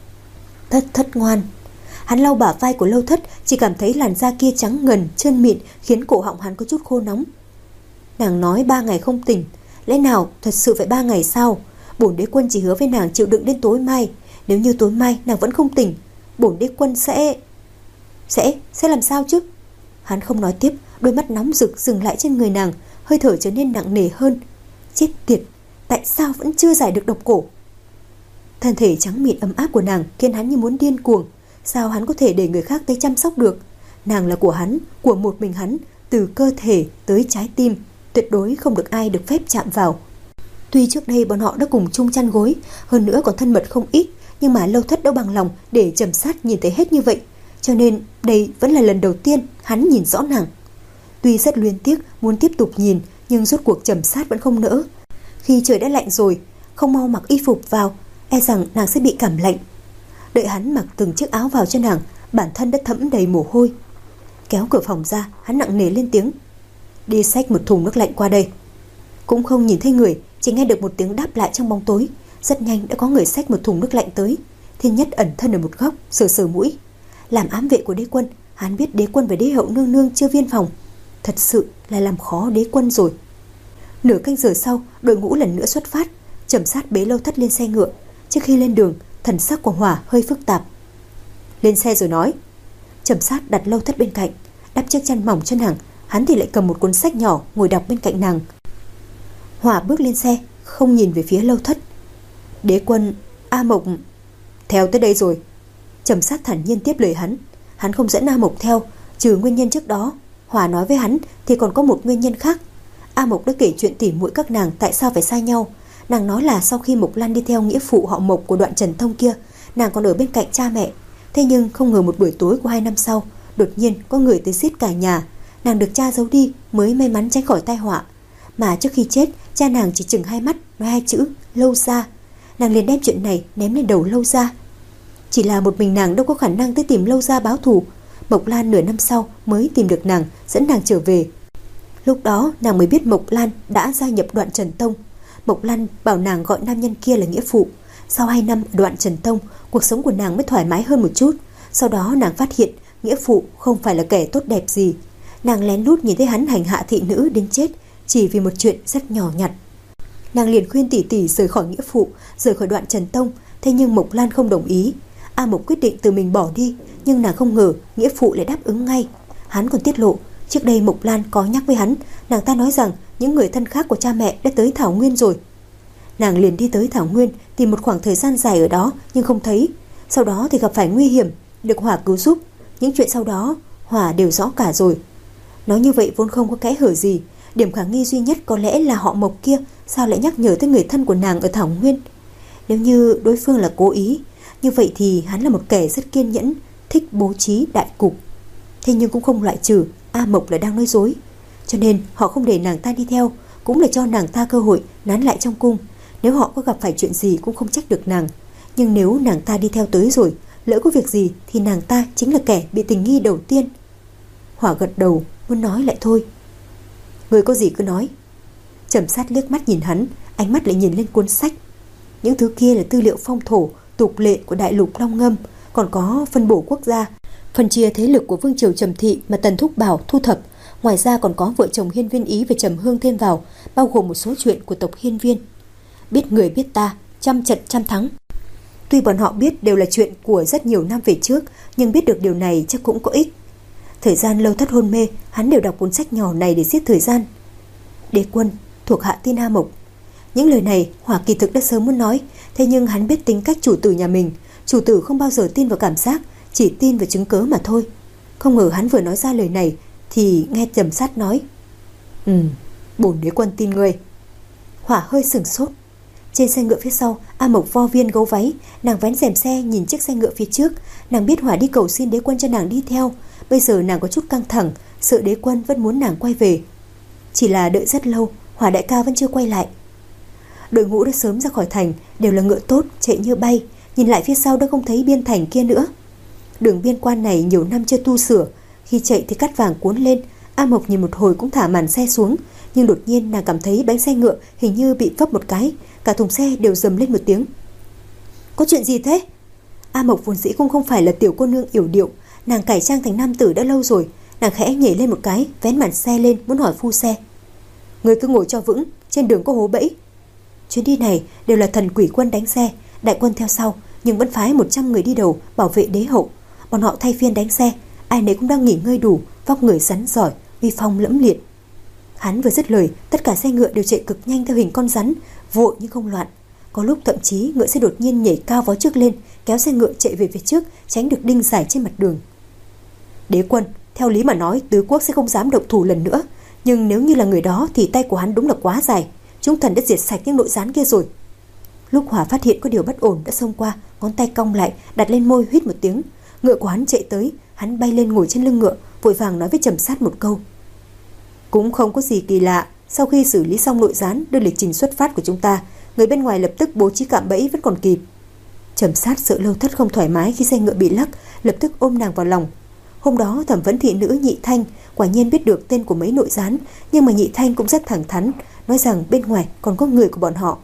S1: Thất Thất ngoan. Hắn lau bả vai của Lâu Thất, chỉ cảm thấy làn da kia trắng ngần, trơn mịn, khiến cổ họng hắn có chút khô nóng. Nàng nói ba ngày không tỉnh, lẽ nào thật sự phải ba ngày sao? Bổn đế quân chỉ hứa với nàng chịu đựng đến tối mai, nếu như tối mai nàng vẫn không tỉnh, bổn đế quân sẽ... Sẽ... sẽ làm sao chứ? Hắn không nói tiếp, đôi mắt nóng rực dừng lại trên người nàng, hơi thở trở nên nặng nề hơn. Chết tiệt, tại sao vẫn chưa giải được độc cổ? Thân thể trắng mịn ấm áp của nàng khiến hắn như muốn điên cuồng. Sao hắn có thể để người khác tới chăm sóc được? Nàng là của hắn, của một mình hắn, từ cơ thể tới trái tim, tuyệt đối không được ai được phép chạm vào. Tuy trước đây bọn họ đã cùng chung chăn gối, hơn nữa còn thân mật không ít, nhưng mà Lâu Thất đâu bằng lòng để Trầm Sát nhìn thấy hết như vậy, cho nên đây vẫn là lần đầu tiên hắn nhìn rõ nàng. Tuy rất luyến tiếc muốn tiếp tục nhìn, nhưng rốt cuộc Trầm Sát vẫn không nỡ. Khi trời đã lạnh rồi, không mau mặc y phục vào, e rằng nàng sẽ bị cảm lạnh. Đợi hắn mặc từng chiếc áo vào cho nàng, bản thân đã thấm đầy mồ hôi. Kéo cửa phòng ra, hắn nặng nề lên tiếng: đi xách một thùng nước lạnh qua đây. Cũng không nhìn thấy người, chỉ nghe được một tiếng đáp lại trong bóng tối. Rất nhanh đã có người xách một thùng nước lạnh tới. Thiên Nhất ẩn thân ở một góc, sờ sờ mũi. Làm ám vệ của đế quân, hắn biết đế quân và đế hậu nương nương chưa viên phòng, thật sự là làm khó đế quân rồi. Nửa canh giờ sau, đội ngũ lần nữa xuất phát. Trầm Sát bế Lâu Thất lên xe ngựa. Trước khi lên đường, thần sắc của Hỏa hơi phức tạp. Lên xe rồi nói. Trầm Sát đặt Lâu Thất bên cạnh, đắp chiếc chăn mỏng cho nàng. Hắn thì lại cầm một cuốn sách nhỏ ngồi đọc bên cạnh nàng. Hỏa bước lên xe, không nhìn về phía Lâu Thất. Đế quân, A Mộc theo tới đây rồi. Trầm Sát thản nhiên tiếp lời hắn. Hắn không dẫn A Mộc theo, trừ nguyên nhân trước đó Hỏa nói với hắn thì còn có một nguyên nhân khác. A Mộc đã kể chuyện tỉ muội các nàng tại sao phải xa nhau. Nàng nói là sau khi Mộc Lan đi theo nghĩa phụ họ Mộc của Đoạn Trần Thông kia, nàng còn ở bên cạnh cha mẹ. Thế nhưng không ngờ một buổi tối của hai năm sau, đột nhiên có người tới giết cả nhà. Nàng được cha giấu đi mới may mắn tránh khỏi tai họa. Mà trước khi chết, cha nàng chỉ chừng hai mắt nói hai chữ Lâu Gia. Nàng liền đem chuyện này ném lên đầu Lâu Gia. Chỉ là một mình nàng đâu có khả năng tới tìm Lâu Gia báo thù. Mộc Lan nửa năm sau mới tìm được nàng, dẫn nàng trở về. Lúc đó nàng mới biết Mộc Lan đã gia nhập Đoạn Trần Tông. Mộc Lan bảo nàng gọi nam nhân kia là nghĩa phụ. Sau hai năm ở Đoạn Trần Tông, cuộc sống của nàng mới thoải mái hơn một chút. Sau đó nàng phát hiện nghĩa phụ không phải là kẻ tốt đẹp gì. Nàng lén lút nhìn thấy hắn hành hạ thị nữ đến chết, chỉ vì một chuyện rất nhỏ nhặt. Nàng liền khuyên tỷ tỷ rời khỏi nghĩa phụ, rời khỏi Đoạn Trần Tông. Thế nhưng Mộc Lan không đồng ý. A Mộc quyết định từ mình bỏ đi, nhưng nàng không ngờ nghĩa phụ lại đáp ứng ngay. Hắn còn tiết lộ trước đây Mộc Lan có nhắc với hắn, nàng ta nói rằng những người thân khác của cha mẹ đã tới Thảo Nguyên rồi. Nàng liền đi tới Thảo Nguyên, tìm một khoảng thời gian dài ở đó nhưng không thấy. Sau đó thì gặp phải nguy hiểm, được Hỏa cứu giúp. Những chuyện sau đó Hỏa đều rõ cả rồi. Nói như vậy vốn không có kẽ hở gì. Điểm khả nghi duy nhất có lẽ là họ Mộc kia sao lại nhắc nhở tới người thân của nàng ở Thảo Nguyên. Nếu như đối phương là cố ý, như vậy thì hắn là một kẻ rất kiên nhẫn, thích bố trí đại cục. Thế nhưng cũng không loại trừ A Mộc là đang nói dối, cho nên họ không để nàng ta đi theo, cũng để cho nàng ta cơ hội nán lại trong cung. Nếu họ có gặp phải chuyện gì cũng không trách được nàng, nhưng nếu nàng ta đi theo tới rồi, lỡ có việc gì thì nàng ta chính là kẻ bị tình nghi đầu tiên. Hỏa gật đầu, muốn nói lại thôi. Người có gì cứ nói. Trầm Sát liếc mắt nhìn hắn, ánh mắt lại nhìn lên cuốn sách. Những thứ kia là tư liệu phong thổ, tục lệ của đại lục Long Ngâm, còn có phân bổ quốc gia, phân chia thế lực của vương triều Trầm Thị mà Tần Thúc Bảo thu thập. Ngoài ra còn có vợ chồng Hiên Viên Ý và Trầm Hương thêm vào, bao gồm một số chuyện của tộc Hiên Viên. Biết người biết ta, trăm trận trăm thắng. Tuy bọn họ biết đều là chuyện của rất nhiều năm về trước, nhưng biết được điều này chắc cũng có ích. Thời gian lâu thất hôn mê, hắn đều đọc cuốn sách nhỏ này để giết thời gian. Đế quân, thuộc hạ tin A Mộc. Những lời này Hỏa kỳ thực đã sớm muốn nói, thế nhưng hắn biết tính cách chủ tử nhà mình. Chủ tử không bao giờ tin vào cảm giác, chỉ tin vào chứng cớ mà thôi. Không ngờ hắn vừa nói ra lời này thì nghe Trầm Sát nói: Ừ, bổn đế quân tin ngươi. Hỏa hơi sửng sốt. Trên xe ngựa phía sau, A Mộc vo viên gấu váy, nàng vén rèm xe nhìn chiếc xe ngựa phía trước. Nàng biết Hỏa đi cầu xin đế quân cho nàng đi theo. Bây giờ nàng có chút căng thẳng, sợ đế quân vẫn muốn nàng quay về. Chỉ là đợi rất lâu, Hỏa đại ca vẫn chưa quay lại. Đội ngũ đã sớm ra khỏi thành, đều là ngựa tốt, chạy như bay. Nhìn lại phía sau đã không thấy biên thành kia nữa. Đường biên quan này nhiều năm chưa tu sửa, khi chạy thì cát vàng cuốn lên. A Mộc nhìn một hồi cũng thả màn xe xuống, nhưng đột nhiên nàng cảm thấy bánh xe ngựa hình như bị vấp một cái, cả thùng xe đều rầm lên một tiếng. Có chuyện gì thế? A Mộc vốn dĩ cũng không phải là tiểu cô nương yểu điệu, nàng cải trang thành nam tử đã lâu rồi. Nàng khẽ nhảy lên một cái, vén màn xe lên muốn hỏi phu xe: Người cứ ngồi cho vững, trên đường có hố bẫy. Chuyến đi này đều là thần quỷ quân đánh xe, đại quân theo sau, nhưng vẫn phái một trăm người đi đầu bảo vệ đế hậu. Bọn họ thay phiên đánh xe, ai nấy cũng đang nghỉ ngơi đủ, vóc người rắn giỏi, uy phong lẫm liệt. Hắn vừa dứt lời, tất cả xe ngựa đều chạy cực nhanh theo hình con rắn, vội nhưng không loạn. Có lúc thậm chí ngựa sẽ đột nhiên nhảy cao vó trước lên, kéo xe ngựa chạy về phía trước, tránh được đinh giải trên mặt đường. Đế quân, theo lý mà nói, tứ quốc sẽ không dám động thủ lần nữa, nhưng nếu như là người đó thì tay của hắn đúng là quá dài. Chúng thần đã diệt sạch những nội gián kia rồi. Lúc Hỏa phát hiện có điều bất ổn đã xông qua, ngón tay cong lại, đặt lên môi huýt một tiếng. Ngựa của hắn chạy tới, hắn bay lên ngồi trên lưng ngựa, vội vàng nói với Trầm Sát một câu: Cũng không có gì kỳ lạ, sau khi xử lý xong nội gián, đưa lịch trình xuất phát của chúng ta, người bên ngoài lập tức bố trí cạm bẫy vẫn còn kịp. Trầm Sát sợ Lâu Thất không thoải mái khi xe ngựa bị lắc, lập tức ôm nàng vào lòng. Hôm đó thẩm vấn thị nữ Nhị Thanh quả nhiên biết được tên của mấy nội gián, nhưng mà Nhị Thanh cũng rất thẳng thắn, nói rằng bên ngoài còn có người của bọn họ.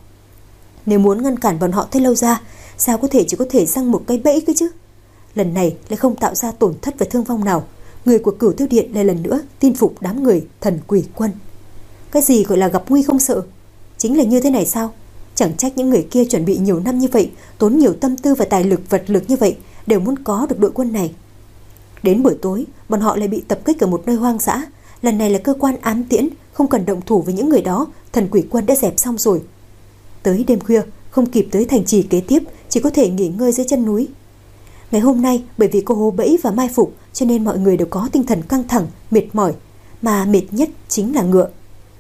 S1: Nếu muốn ngăn cản bọn họ tới Lâu ra, sao có thể chỉ có thể răng một cái bẫy cơ chứ? Lần này lại không tạo ra tổn thất và thương vong nào. Người của Cửu Tiêu Điện lại lần nữa tin phục đám người thần quỷ quân. Cái gì gọi là gặp nguy không sợ? Chính là như thế này sao? Chẳng trách những người kia chuẩn bị nhiều năm như vậy, tốn nhiều tâm tư và tài lực vật lực như vậy, đều muốn có được đội quân này. Đến buổi tối, bọn họ lại bị tập kích ở một nơi hoang dã. Lần này là cơ quan ám tiễn, không cần động thủ với những người đó, thần quỷ quân đã dẹp xong rồi. Tới đêm khuya, không kịp tới thành trì kế tiếp, chỉ có thể nghỉ ngơi dưới chân núi. Ngày hôm nay, bởi vì có hố bẫy và mai phục, cho nên mọi người đều có tinh thần căng thẳng, mệt mỏi, mà mệt nhất chính là ngựa.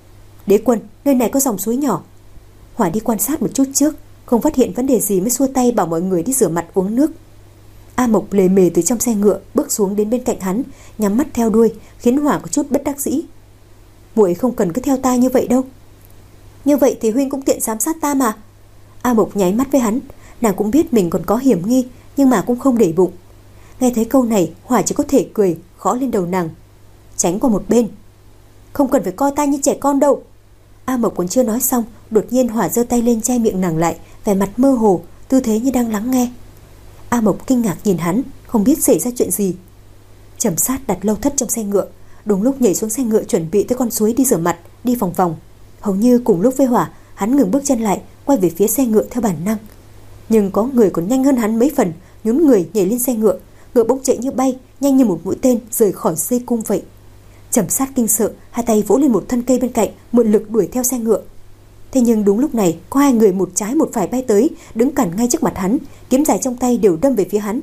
S1: Đế quân, nơi này có dòng suối nhỏ. Hỏa đi quan sát một chút trước, không phát hiện vấn đề gì mới xua tay bảo mọi người đi rửa mặt uống nước. A Mộc lề mề từ trong xe ngựa bước xuống đến bên cạnh hắn, nhắm mắt theo đuôi, khiến Hỏa có chút bất đắc dĩ. Muội không cần cứ theo ta như vậy đâu. Như vậy thì huynh cũng tiện giám sát ta mà. A Mộc nháy mắt với hắn, nàng cũng biết mình còn có hiểm nghi, nhưng mà cũng không để bụng. Nghe thấy câu này, Hỏa chỉ có thể cười, gõ lên đầu nàng: Tránh qua một bên. Không cần phải coi ta như trẻ con đâu. A Mộc còn chưa nói xong, đột nhiên Hỏa giơ tay lên che miệng nàng lại, vẻ mặt mơ hồ, tư thế như đang lắng nghe. A Mộc kinh ngạc nhìn hắn, không biết xảy ra chuyện gì. Trầm Sát đặt Lâu Thất trong xe ngựa, đúng lúc nhảy xuống xe ngựa chuẩn bị tới con suối đi rửa mặt, đi vòng vòng. Hầu như cùng lúc với Hỏa, hắn ngừng bước chân lại, quay về phía xe ngựa theo bản năng. Nhưng có người còn nhanh hơn hắn mấy phần, nhún người nhảy lên xe ngựa, ngựa bỗng chạy như bay, nhanh như một mũi tên rời khỏi dây cung vậy. Trầm Sát kinh sợ, hai tay vỗ lên một thân cây bên cạnh, mượn lực đuổi theo xe ngựa. Thế nhưng đúng lúc này, có hai người một trái một phải bay tới, đứng cản ngay trước mặt hắn, kiếm dài trong tay đều đâm về phía hắn.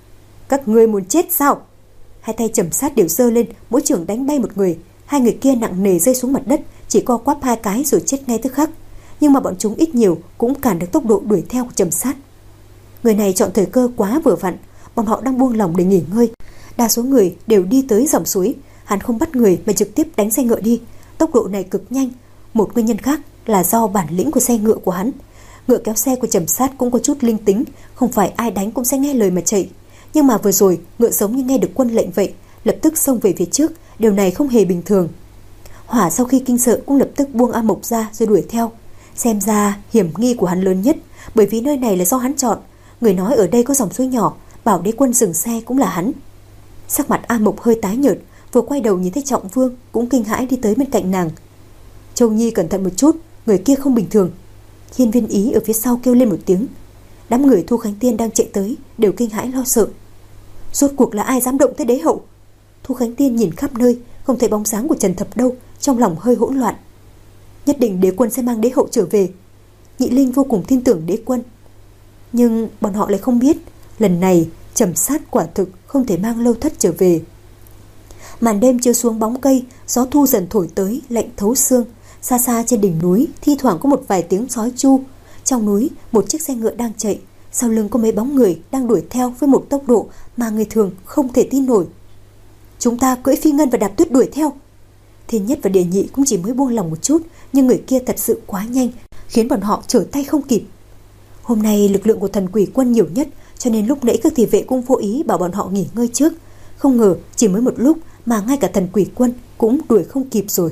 S1: Các ngươi muốn chết sao? Hai tay Trầm Sát đều giơ lên, mỗi chưởng đánh bay một người. Hai người kia nặng nề rơi xuống mặt đất, chỉ co quắp hai cái rồi chết ngay tức khắc. Nhưng mà bọn chúng ít nhiều cũng cản được tốc độ đuổi theo của Trầm Sát. Người này chọn thời cơ quá vừa vặn, bọn họ đang buông lòng để nghỉ ngơi. Đa số người đều đi tới dòng suối, Hắn không bắt người mà trực tiếp đánh xe ngựa đi. Tốc độ này cực nhanh. Một nguyên nhân khác là do bản lĩnh của xe ngựa của hắn. Ngựa kéo xe của Trầm Sát cũng có chút linh tính, không phải ai đánh cũng sẽ nghe lời mà chạy. Nhưng mà vừa rồi ngựa giống như nghe được quân lệnh vậy, lập tức xông về phía trước. Điều này không hề bình thường. Hỏa sau khi kinh sợ cũng lập tức buông A Mộc ra rồi đuổi theo. Xem ra hiểm nghi của hắn lớn nhất, bởi vì nơi này là do hắn chọn. Người nói ở đây có dòng suối nhỏ, bảo đế quân dừng xe cũng là hắn. Sắc mặt A Mộc hơi tái nhợt, vừa quay đầu nhìn thấy Trọng Vương cũng kinh hãi đi tới bên cạnh nàng. Châu Nhi cẩn thận một chút, người kia không bình thường. Hiên Viên Ý ở phía sau kêu lên một tiếng. Đám người Thu Khánh Tiên đang chạy tới đều kinh hãi lo sợ. Rốt cuộc là ai dám động tới đế hậu? Thu Khánh Tiên nhìn khắp nơi không thấy bóng dáng của Trần Thập đâu, trong lòng hơi hỗn loạn. Nhất định đế quân sẽ mang đế hậu trở về. Nhị Linh vô cùng tin tưởng đế quân, nhưng bọn họ lại không biết lần này Trầm Sát quả thực không thể mang Lâu Thất trở về. Màn đêm chiếu xuống bóng cây, gió thu dần thổi tới lạnh thấu xương. Xa xa trên đỉnh núi thi thoảng có một vài tiếng sói chu. Trong núi một chiếc xe ngựa đang chạy, sau lưng có mấy bóng người đang đuổi theo với một tốc độ mà người thường không thể tin nổi. Chúng ta cưỡi Phi Ngân và Đạp Tuyết đuổi theo. Thiên Nhất và Địa Nhị cũng chỉ mới buông lòng một chút, nhưng người kia thật sự quá nhanh, khiến bọn họ trở tay không kịp. Hôm nay lực lượng của Thần Quỷ quân nhiều nhất, cho nên lúc nãy các thị vệ cũng vô ý bảo bọn họ nghỉ ngơi trước. Không ngờ chỉ mới một lúc mà ngay cả Thần Quỷ quân cũng đuổi không kịp rồi.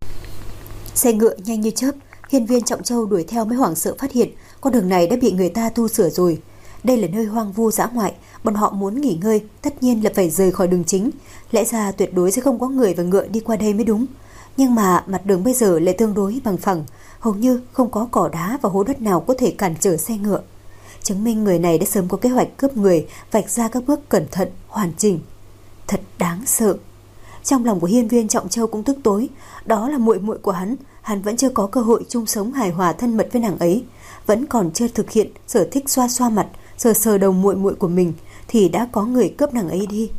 S1: Xe ngựa nhanh như chớp, Hiên Viên Trọng Châu đuổi theo mới hoảng sợ phát hiện con đường này đã bị người ta tu sửa rồi. Đây là nơi hoang vu dã ngoại, bọn họ muốn nghỉ ngơi tất nhiên là phải rời khỏi đường chính. Lẽ ra tuyệt đối sẽ không có người và ngựa đi qua đây mới đúng. Nhưng mà mặt đường bây giờ lại tương đối bằng phẳng, hầu như không có cỏ đá và hố đất nào có thể cản trở xe ngựa. Chứng minh người này đã sớm có kế hoạch cướp người, vạch ra các bước cẩn thận, hoàn chỉnh. Thật đáng sợ. Trong lòng của Hiên Viên Trọng Châu cũng tức tối, đó là muội muội của hắn, hắn vẫn chưa có cơ hội chung sống hài hòa thân mật với nàng ấy, vẫn còn chưa thực hiện sở thích xoa xoa mặt, sờ sờ đầu muội muội của mình thì đã có người cướp nàng ấy đi.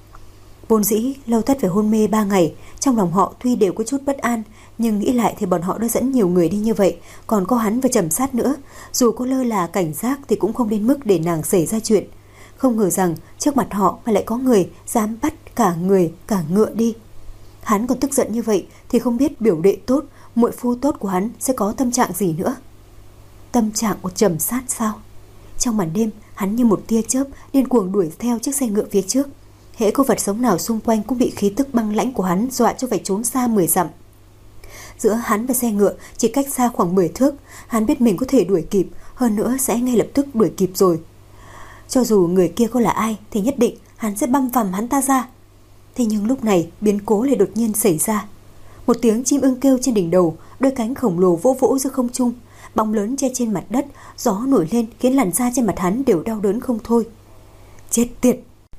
S1: Vốn dĩ Lâu Thất phải hôn mê ba ngày, trong lòng họ tuy đều có chút bất an, nhưng nghĩ lại thì bọn họ đã dẫn nhiều người đi như vậy, còn có hắn và Trầm Sát nữa, dù có lơ là cảnh giác thì cũng không đến mức để nàng xảy ra chuyện. Không ngờ rằng trước mặt họ mà lại có người dám bắt cả người cả ngựa đi. Hắn còn tức giận như vậy thì không biết biểu đệ tốt, muội phu tốt của hắn sẽ có tâm trạng gì nữa. Tâm trạng của Trầm Sát sao? Trong màn đêm, hắn như một tia chớp điên cuồng đuổi theo chiếc xe ngựa phía trước. Hễ có vật sống nào xung quanh cũng bị khí tức băng lãnh của hắn dọa cho phải trốn xa mười dặm. Giữa hắn và xe ngựa chỉ cách xa khoảng mười thước, hắn biết mình có thể đuổi kịp, hơn nữa sẽ ngay lập tức đuổi kịp rồi. Cho dù người kia có là ai thì nhất định hắn sẽ băm vằm hắn ta ra. Thế nhưng lúc này biến cố lại đột nhiên xảy ra. Một tiếng chim ưng kêu trên đỉnh đầu, đôi cánh khổng lồ vỗ vỗ giữa không trung, bóng lớn che trên mặt đất, gió nổi lên khiến làn da trên mặt hắn đều đau đớn không thôi. Chết tiệt!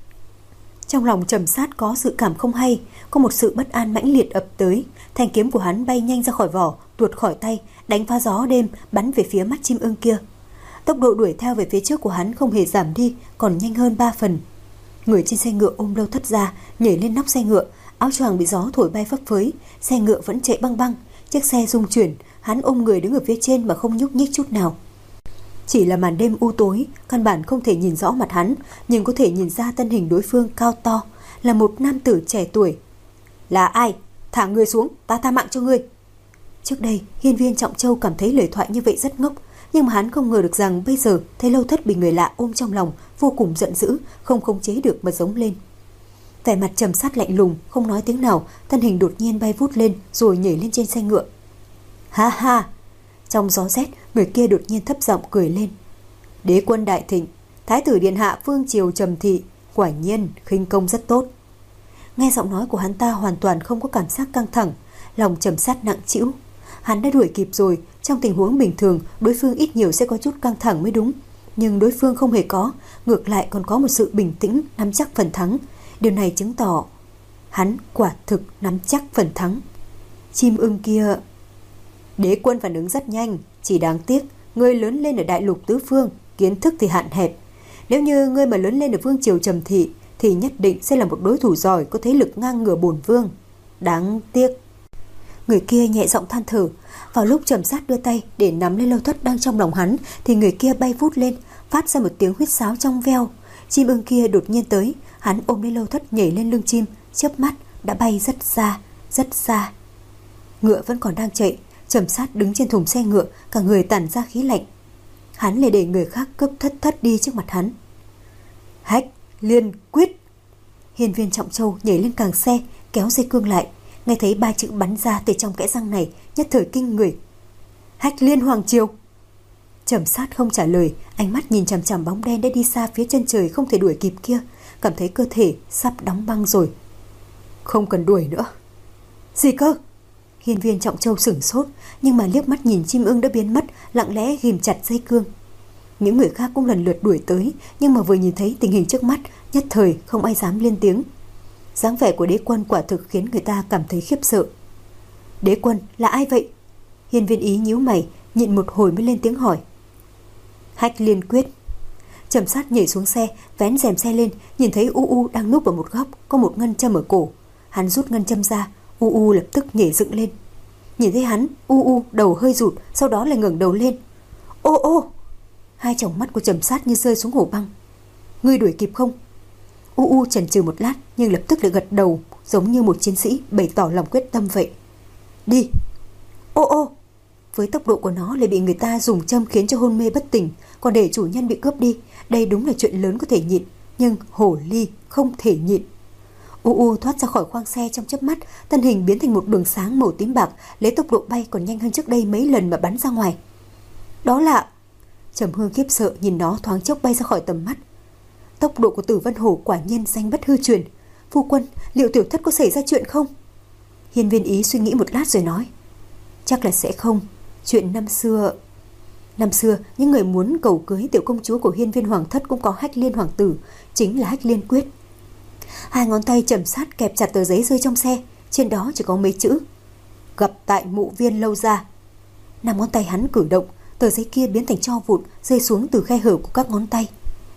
S1: Trong lòng Trầm Sát có sự cảm không hay, có một sự bất an mãnh liệt ập tới. Thanh kiếm của hắn bay nhanh ra khỏi vỏ, tuột khỏi tay, đánh phá gió đêm, bắn về phía mắt chim ưng kia. Tốc độ đuổi theo về phía trước của hắn không hề giảm đi, còn nhanh hơn ba phần. Người trên xe ngựa ôm Lâu Thất ra, nhảy lên nóc xe ngựa, áo choàng bị gió thổi bay phấp phới, xe ngựa vẫn chạy băng băng, chiếc xe rung chuyển, hắn ôm người đứng ở phía trên mà không nhúc nhích chút nào. Chỉ là màn đêm u tối, căn bản không thể nhìn rõ mặt hắn, nhưng có thể nhìn ra thân hình đối phương cao to, là một nam tử trẻ tuổi. Là ai? Thả người xuống, ta tha mạng cho ngươi. Trước đây, Hiên Viên Trọng Châu cảm thấy lời thoại như vậy rất ngốc, nhưng mà hắn không ngờ được rằng bây giờ thấy Lâu Thất bị người lạ ôm trong lòng, vô cùng giận dữ, không khống chế được mà giống lên. Vẻ mặt Trầm Sát lạnh lùng, không nói tiếng nào, thân hình đột nhiên bay vút lên rồi nhảy lên trên xe ngựa. Ha ha! Trong gió rét, người kia đột nhiên thấp giọng cười lên. Đế quân đại thịnh, thái tử điện hạ Vương Triều Trầm Thị, quả nhiên khinh công rất tốt. Nghe giọng nói của hắn ta hoàn toàn không có cảm giác căng thẳng, lòng Trầm Sát nặng trĩu. Hắn đã đuổi kịp rồi, trong tình huống bình thường đối phương ít nhiều sẽ có chút căng thẳng mới đúng, nhưng đối phương không hề có, ngược lại còn có một sự bình tĩnh, nắm chắc phần thắng. Điều này chứng tỏ hắn quả thực nắm chắc phần thắng. Chim ưng kia... Đế quân phản ứng rất nhanh, chỉ đáng tiếc ngươi lớn lên ở đại lục tứ phương, kiến thức thì hạn hẹp. Nếu như ngươi mà lớn lên ở Vương Triều Trầm Thị thì nhất định sẽ là một đối thủ giỏi, có thế lực ngang ngửa bổn vương. Đáng tiếc. Người kia nhẹ giọng than thở. Vào lúc Trầm Sát đưa tay để nắm lên Lâu Thất đang trong lòng hắn thì người kia bay vút lên, phát ra một tiếng huýt sáo trong veo. Chim ưng kia đột nhiên tới, hắn ôm lấy Lâu Thất nhảy lên lưng chim, chớp mắt đã bay rất xa, rất xa. Ngựa vẫn còn đang chạy, Trầm Sát đứng trên thùng xe ngựa, cả người tản ra khí lạnh. Hắn lại để người khác cấp thất thất đi trước mặt hắn. Hách Liên Quyết. Hiên Viên Trọng Châu nhảy lên càng xe, kéo dây cương lại, nghe thấy ba chữ bắn ra từ trong kẽ răng này, nhất thời kinh người. Hách Liên Hoàng Triều. Trầm Sát không trả lời, ánh mắt nhìn chằm chằm bóng đen đã đi xa phía chân trời không thể đuổi kịp kia, cảm thấy cơ thể sắp đóng băng rồi. Không cần đuổi nữa. Gì cơ? Hiên Viên Trọng Châu sửng sốt, nhưng mà liếc mắt nhìn chim ưng đã biến mất, lặng lẽ ghim chặt dây cương. Những người khác cũng lần lượt đuổi tới, nhưng mà vừa nhìn thấy tình hình trước mắt, nhất thời không ai dám lên tiếng. Dáng vẻ của Đế Quân quả thực khiến người ta cảm thấy khiếp sợ. Đế Quân là ai vậy? Hiên Viên Ý nhíu mày, nhịn một hồi mới lên tiếng hỏi. Hách Liên Quyết. Trầm Sát nhảy xuống xe, vén rèm xe lên, nhìn thấy U U đang núp ở một góc, có một ngân châm ở cổ. Hắn rút ngân châm ra, U U lập tức nhảy dựng lên. Nhìn thấy hắn, U U đầu hơi rụt, sau đó lại ngẩng đầu lên. Ô ô! Hai tròng mắt của Trầm Sát như rơi xuống hồ băng. Ngươi đuổi kịp không? U U chần chừ một lát, nhưng lập tức lại gật đầu, giống như một chiến sĩ bày tỏ lòng quyết tâm vậy. Đi! Ô ô! Với tốc độ của nó lại bị người ta dùng châm khiến cho hôn mê bất tỉnh, còn để chủ nhân bị cướp đi, đây đúng là chuyện lớn có thể nhịn, nhưng hồ ly không thể nhịn. U U thoát ra khỏi khoang xe trong chớp mắt, thân hình biến thành một đường sáng màu tím bạc, lấy tốc độ bay còn nhanh hơn trước đây mấy lần mà bắn ra ngoài. Đó là... Trầm Hương khiếp sợ nhìn nó thoáng chốc bay ra khỏi tầm mắt. Tốc độ của Tử Vân Hổ quả nhiên danh bất hư truyền. Phu quân, liệu tiểu thất có xảy ra chuyện không? Hiên Viên Ý suy nghĩ một lát rồi nói. Chắc là sẽ không. Chuyện năm xưa... Năm xưa, những người muốn cầu cưới tiểu công chúa của Hiên Viên Hoàng thất cũng có Hách Liên Hoàng tử, chính là Hách Liên Quyết. Hai ngón tay Trầm Sát kẹp chặt tờ giấy rơi trong xe, trên đó chỉ có mấy chữ: gặp tại Mộ Viên Lâu Gia. Năm ngón tay hắn cử động, tờ giấy kia biến thành tro vụn rơi xuống từ khe hở của các ngón tay.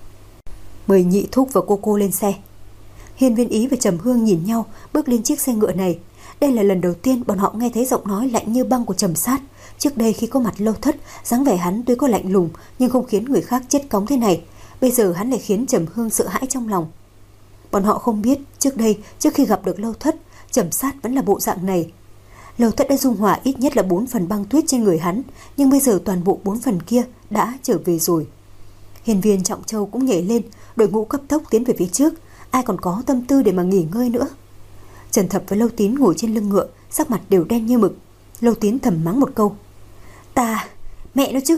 S1: Mời nhị thúc và cô cô lên xe. Hiên Viên Ý và Trầm Hương nhìn nhau bước lên chiếc xe ngựa này. Đây là lần đầu tiên bọn họ nghe thấy giọng nói lạnh như băng của Trầm Sát. Trước đây khi có mặt Lâu Thất, dáng vẻ hắn tuy có lạnh lùng nhưng không khiến người khác chết cóng thế này. Bây giờ hắn lại khiến Trầm Hương sợ hãi trong lòng. Bọn họ không biết trước đây, trước khi gặp được Lâu Thất, Trầm Sát vẫn là bộ dạng này. Lâu Thất đã dung hòa ít nhất là bốn phần băng tuyết trên người hắn, nhưng bây giờ toàn bộ bốn phần kia đã trở về rồi. Hiên Viên Trọng Châu cũng nhảy lên, đội ngũ cấp tốc tiến về phía trước, ai còn có tâm tư để mà nghỉ ngơi nữa. Trần Thập và Lâu Tín ngồi trên lưng ngựa, sắc mặt đều đen như mực. Lâu Tín thầm mắng một câu. Ta, mẹ nó chứ.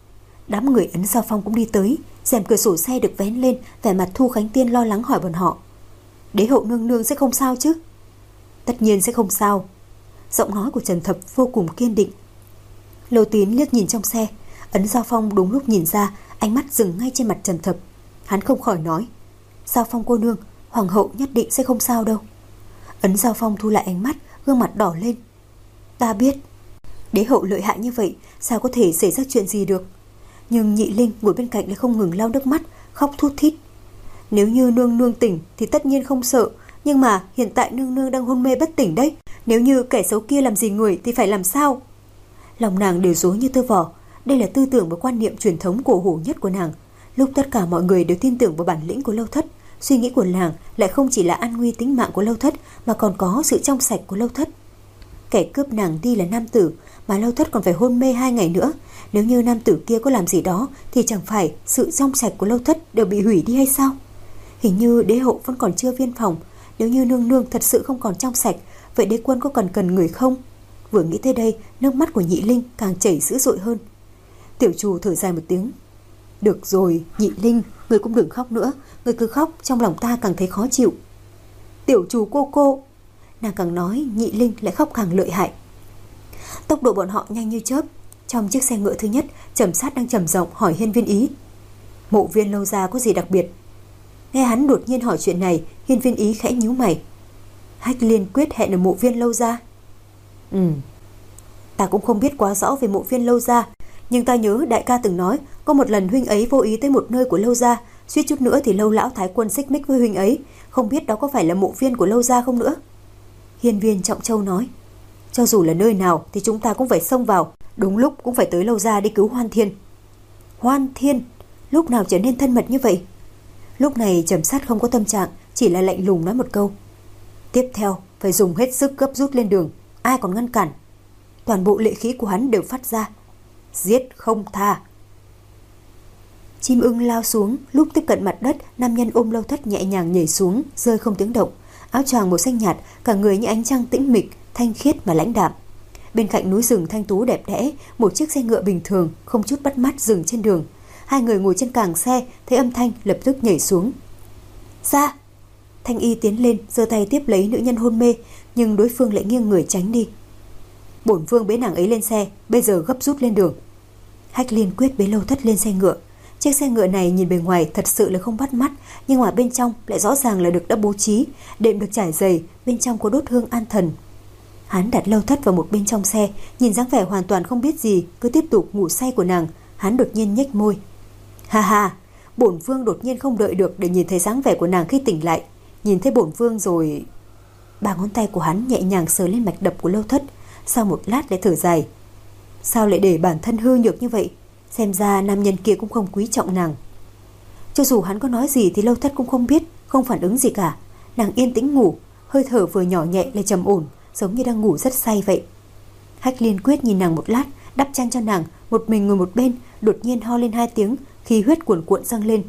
S1: Đám người Ấn Giao Phong cũng đi tới, rèm cửa sổ xe được vén lên, vẻ mặt Thu Khánh Tiên lo lắng hỏi bọn họ. Đế hậu nương nương sẽ không sao chứ? Tất nhiên sẽ không sao. Giọng nói của Trần Thập vô cùng kiên định. Lâu Tín liếc nhìn trong xe, Ấn Giao Phong đúng lúc nhìn ra, ánh mắt dừng ngay trên mặt Trần Thập. Hắn không khỏi nói. Giao Phong cô nương, hoàng hậu nhất định sẽ không sao đâu. Ấn Giao Phong thu lại ánh mắt, gương mặt đỏ lên. Ta biết. Đế hậu lợi hại như vậy, sao có thể xảy ra chuyện gì được? Nhưng Nhị Linh ngồi bên cạnh lại không ngừng lau nước mắt, khóc thút thít. Nếu như nương nương tỉnh thì tất nhiên không sợ, nhưng mà hiện tại nương nương đang hôn mê bất tỉnh đấy. Nếu như kẻ xấu kia làm gì người thì phải làm sao? Lòng nàng đều rối như tơ vò. Đây là tư tưởng và quan niệm truyền thống cổ hủ nhất của nàng. Lúc tất cả mọi người đều tin tưởng vào bản lĩnh của Lâu Thất, suy nghĩ của nàng lại không chỉ là an nguy tính mạng của Lâu Thất, mà còn có sự trong sạch của Lâu Thất. Kẻ cướp nàng đi là nam tử, mà Lâu Thất còn phải hôn mê hai ngày nữa. Nếu như nam tử kia có làm gì đó thì chẳng phải sự trong sạch của Lâu Thất đều bị hủy đi hay sao? Hình như đế hậu vẫn còn chưa viên phòng. Nếu như nương nương thật sự không còn trong sạch, vậy đế quân có cần cần người không? Vừa nghĩ tới đây, nước mắt của Nhị Linh càng chảy dữ dội hơn. Tiểu chủ thở dài một tiếng. Được rồi, Nhị Linh, người cũng đừng khóc nữa. Người cứ khóc, trong lòng ta càng thấy khó chịu. Tiểu chủ cô cô. Nàng càng nói, Nhị Linh lại khóc càng lợi hại. Tốc độ bọn họ nhanh như chớp. Trong chiếc xe ngựa thứ nhất, Trầm Sát đang trầm giọng hỏi Hiên Viên Ý. Mộ Viên Lâu Gia có gì đặc biệt? Nghe hắn đột nhiên hỏi chuyện này, Hiên Viên Ý khẽ nhíu mày. Hách Liên Quyết hẹn ở Mộ Viên Lâu Gia. Ừ, ta cũng không biết quá rõ về Mộ Viên Lâu Gia, nhưng ta nhớ đại ca từng nói có một lần huynh ấy vô ý tới một nơi của Lâu Gia, suýt chút nữa thì Lâu lão thái quân xích mích với huynh ấy, không biết đó có phải là mộ viên của Lâu Gia không nữa. Hiên Viên Trọng Châu nói. Cho dù là nơi nào thì chúng ta cũng phải xông vào, đúng lúc cũng phải tới Lâu Gia đi cứu Hoan Thiên. Hoan Thiên lúc nào trở nên thân mật như vậy? Lúc này Trầm Sát không có tâm trạng, chỉ là lạnh lùng nói một câu. Tiếp theo phải dùng hết sức gấp rút lên đường, ai còn ngăn cản. Toàn bộ lệ khí của hắn đều phát ra. Giết không tha. Chim ưng lao xuống, lúc tiếp cận mặt đất, nam nhân ôm Lâu Thất nhẹ nhàng nhảy xuống, rơi không tiếng động. Áo choàng màu xanh nhạt, cả người như ánh trăng tĩnh mịch, thanh khiết mà lãnh đạm. Bên cạnh núi rừng thanh tú đẹp đẽ, một chiếc xe ngựa bình thường không chút bắt mắt dừng trên đường. Hai người ngồi trên càng xe, thấy âm thanh lập tức nhảy xuống. Ra! Thanh Y tiến lên, giơ tay tiếp lấy nữ nhân hôn mê, nhưng đối phương lại nghiêng người tránh đi. Bổn vương bế nàng ấy lên xe, bây giờ gấp rút lên đường. Hách Liên quyết bế Lâu Thất lên xe ngựa. Chiếc xe ngựa này nhìn bề ngoài thật sự là không bắt mắt, nhưng mà bên trong lại rõ ràng là được đã bố trí, đệm được trải dày, bên trong có đốt hương an thần. Hắn đặt Lâu Thất vào một bên trong xe, nhìn dáng vẻ hoàn toàn không biết gì, cứ tiếp tục ngủ say của nàng. Hắn đột nhiên nhếch môi. Ha ha, bổn vương đột nhiên không đợi được để nhìn thấy dáng vẻ của nàng khi tỉnh lại. Nhìn thấy bổn vương rồi. Ba ngón tay của hắn nhẹ nhàng sờ lên mạch đập của Lâu Thất, sau một lát lại thở dài. Sao lại để bản thân hư nhược như vậy? Xem ra nam nhân kia cũng không quý trọng nàng. Cho dù hắn có nói gì thì Lâu Thất cũng không biết, không phản ứng gì cả. Nàng yên tĩnh ngủ, hơi thở vừa nhỏ nhẹ lại trầm ổn, giống như đang ngủ rất say vậy. Hách Liên quyết nhìn nàng một lát, đắp chăn cho nàng, một mình ngồi một bên, đột nhiên ho lên hai tiếng, khí huyết cuồn cuộn dâng lên.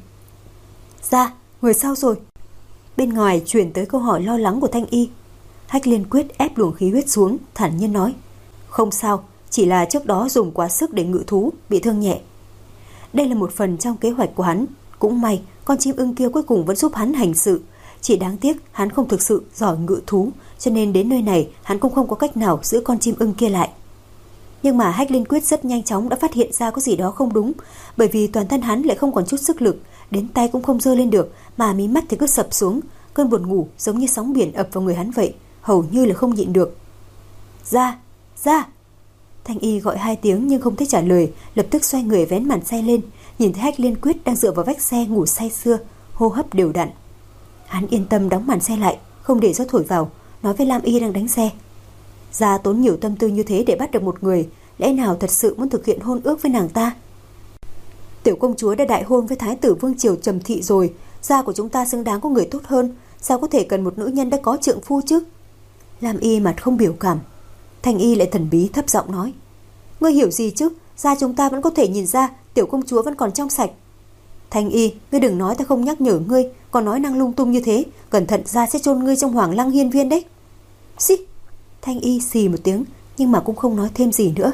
S1: Ra, người sao rồi? Bên ngoài chuyển tới câu hỏi lo lắng của Thanh Y. Hách Liên quyết ép luồng khí huyết xuống, thản nhiên nói. Không sao, chỉ là trước đó dùng quá sức để ngự thú, bị thương nhẹ. Đây là một phần trong kế hoạch của hắn. Cũng may, con chim ưng kia cuối cùng vẫn giúp hắn hành sự. Chỉ đáng tiếc hắn không thực sự giỏi ngự thú, cho nên đến nơi này hắn cũng không có cách nào giữ con chim ưng kia lại. Nhưng mà Hách Liên quyết rất nhanh chóng đã phát hiện ra có gì đó không đúng, bởi vì toàn thân hắn lại không còn chút sức lực, đến tay cũng không giơ lên được, mà mí mắt thì cứ sập xuống. Cơn buồn ngủ giống như sóng biển ập vào người hắn vậy, hầu như là không nhịn được. Ra, ra! Thanh Y gọi hai tiếng nhưng không thấy trả lời, lập tức xoay người vén màn xe lên, nhìn thấy Hách Liên quyết đang dựa vào vách xe ngủ say sưa, hô hấp đều đặn. Hắn yên tâm đóng màn xe lại, không để gió thổi vào, nói với Lam Y đang đánh xe. Ra tốn nhiều tâm tư như thế để bắt được một người, lẽ nào thật sự muốn thực hiện hôn ước với nàng ta? Tiểu công chúa đã đại hôn với thái tử vương triều Trầm Thị rồi, gia của chúng ta xứng đáng có người tốt hơn, sao có thể cần một nữ nhân đã có trượng phu chứ? Lam Y mặt không biểu cảm. Thanh Y lại thần bí thấp giọng nói. Ngươi hiểu gì chứ, gia chúng ta vẫn có thể nhìn ra tiểu công chúa vẫn còn trong sạch. Thanh Y, ngươi đừng nói ta không nhắc nhở ngươi, còn nói năng lung tung như thế, cẩn thận gia sẽ chôn ngươi trong Hoàng Lăng Hiên Viên đấy. Xí! Thanh Y xì một tiếng, nhưng mà cũng không nói thêm gì nữa.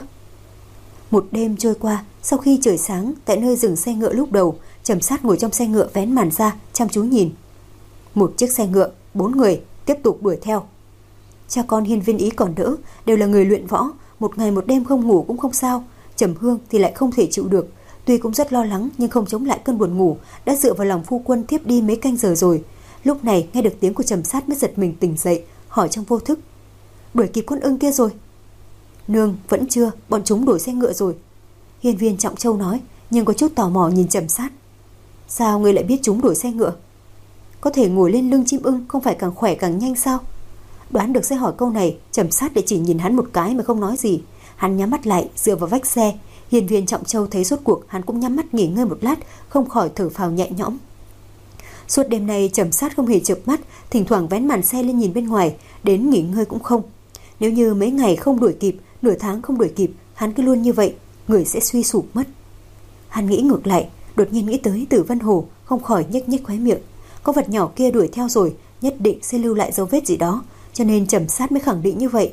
S1: Một đêm trôi qua, sau khi trời sáng, tại nơi dừng xe ngựa lúc đầu, Trầm Sát ngồi trong xe ngựa vén màn ra, chăm chú nhìn. Một chiếc xe ngựa, bốn người, tiếp tục đuổi theo. Cha con Hiên Viên Ý còn đỡ, đều là người luyện võ, một ngày một đêm không ngủ cũng không sao. Trầm Hương thì lại không thể chịu được, tuy cũng rất lo lắng nhưng không chống lại cơn buồn ngủ, đã dựa vào lòng phu quân tiếp đi mấy canh giờ rồi. Lúc này nghe được tiếng của Trầm Sát mới giật mình tỉnh dậy, hỏi trong vô thức. Đuổi kịp con ưng kia rồi? Nương, vẫn chưa, bọn chúng đuổi xe ngựa rồi. Hiên Viên Trọng Châu nói, nhưng có chút tò mò nhìn Trầm Sát. Sao ngươi lại biết chúng đuổi xe ngựa? Có thể ngồi lên lưng chim ưng không phải càng khỏe càng nhanh sao? Đoán được sẽ hỏi câu này, Trầm Sát lại chỉ nhìn hắn một cái mà không nói gì. Hắn nhắm mắt lại, dựa vào vách xe. Hiên Viên Trọng Châu thấy rốt cuộc hắn cũng nhắm mắt nghỉ ngơi một lát, không khỏi thở phào nhẹ nhõm. Suốt đêm nay Trầm Sát không hề chợp mắt, thỉnh thoảng vén màn xe lên nhìn bên ngoài, đến nghỉ ngơi cũng không. Nếu như mấy ngày không đuổi kịp, nửa tháng không đuổi kịp, hắn cứ luôn như vậy, người sẽ suy sụp mất. Hắn nghĩ ngược lại, đột nhiên nghĩ tới Tử Vân Hồ, không khỏi nhếch nhếch khóe miệng. Có vật nhỏ kia đuổi theo rồi, nhất định sẽ lưu lại dấu vết gì đó, cho nên Trầm Sát mới khẳng định như vậy.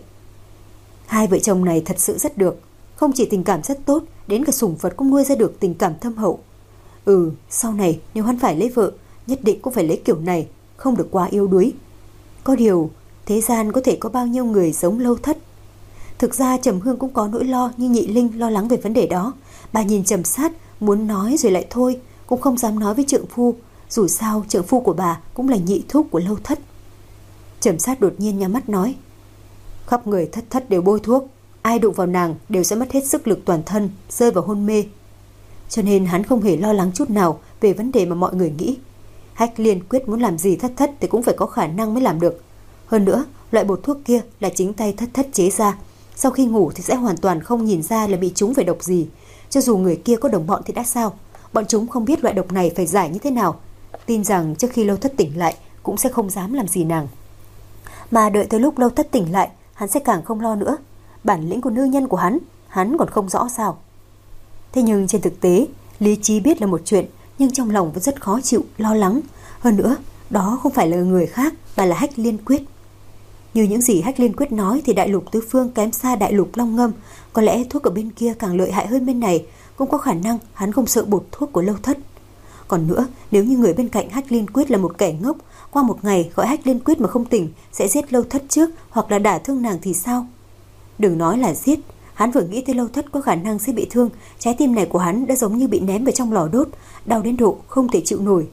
S1: Hai vợ chồng này thật sự rất được, không chỉ tình cảm rất tốt, đến cả sủng vật cũng nuôi ra được tình cảm thâm hậu. Ừ, sau này nếu hắn phải lấy vợ, nhất định cũng phải lấy kiểu này, không được quá yếu đuối. Có điều, thế gian có thể có bao nhiêu người giống Lâu Thất? Thực ra Trầm Hương cũng có nỗi lo như Nhị Linh lo lắng về vấn đề đó. Bà nhìn Trầm Sát, muốn nói rồi lại thôi, cũng không dám nói với trượng phu. Dù sao trượng phu của bà cũng là nhị thúc của Lâu Thất. Trầm Sát đột nhiên nhắm mắt nói. Khắp người Thất Thất đều bôi thuốc, ai đụng vào nàng đều sẽ mất hết sức lực toàn thân, rơi vào hôn mê. Cho nên hắn không hề lo lắng chút nào về vấn đề mà mọi người nghĩ. Hách Liên quyết muốn làm gì Thất Thất thì cũng phải có khả năng mới làm được. Hơn nữa, loại bột thuốc kia là chính tay Thất Thất chế ra. Sau khi ngủ thì sẽ hoàn toàn không nhìn ra là bị trúng phải độc gì. Cho dù người kia có đồng bọn thì đã sao? Bọn chúng không biết loại độc này phải giải như thế nào. Tin rằng trước khi Lâu Thất tỉnh lại cũng sẽ không dám làm gì nàng. Mà đợi tới lúc Lâu Thất tỉnh lại, hắn sẽ càng không lo nữa. Bản lĩnh của nữ nhân của hắn, hắn còn không rõ sao? Thế nhưng trên thực tế, lý trí biết là một chuyện, nhưng trong lòng vẫn rất khó chịu, lo lắng. Hơn nữa, đó không phải là người khác mà là Hách Liên Quyết. Như những gì Hách Liên Quyết nói thì đại lục tứ phương kém xa đại lục Long Ngâm. Có lẽ thuốc ở bên kia càng lợi hại hơn bên này. Cũng có khả năng hắn không sợ bột thuốc của Lâu Thất. Còn nữa, nếu như người bên cạnh Hách Liên Quyết là một kẻ ngốc, qua một ngày gọi Hách Liên Quyết mà không tỉnh sẽ giết Lâu Thất trước, hoặc là đả thương nàng thì sao? Đừng nói là giết, hắn vừa nghĩ tới Lâu Thất có khả năng sẽ bị thương, trái tim này của hắn đã giống như bị ném vào trong lò đốt, đau đến độ không thể chịu nổi.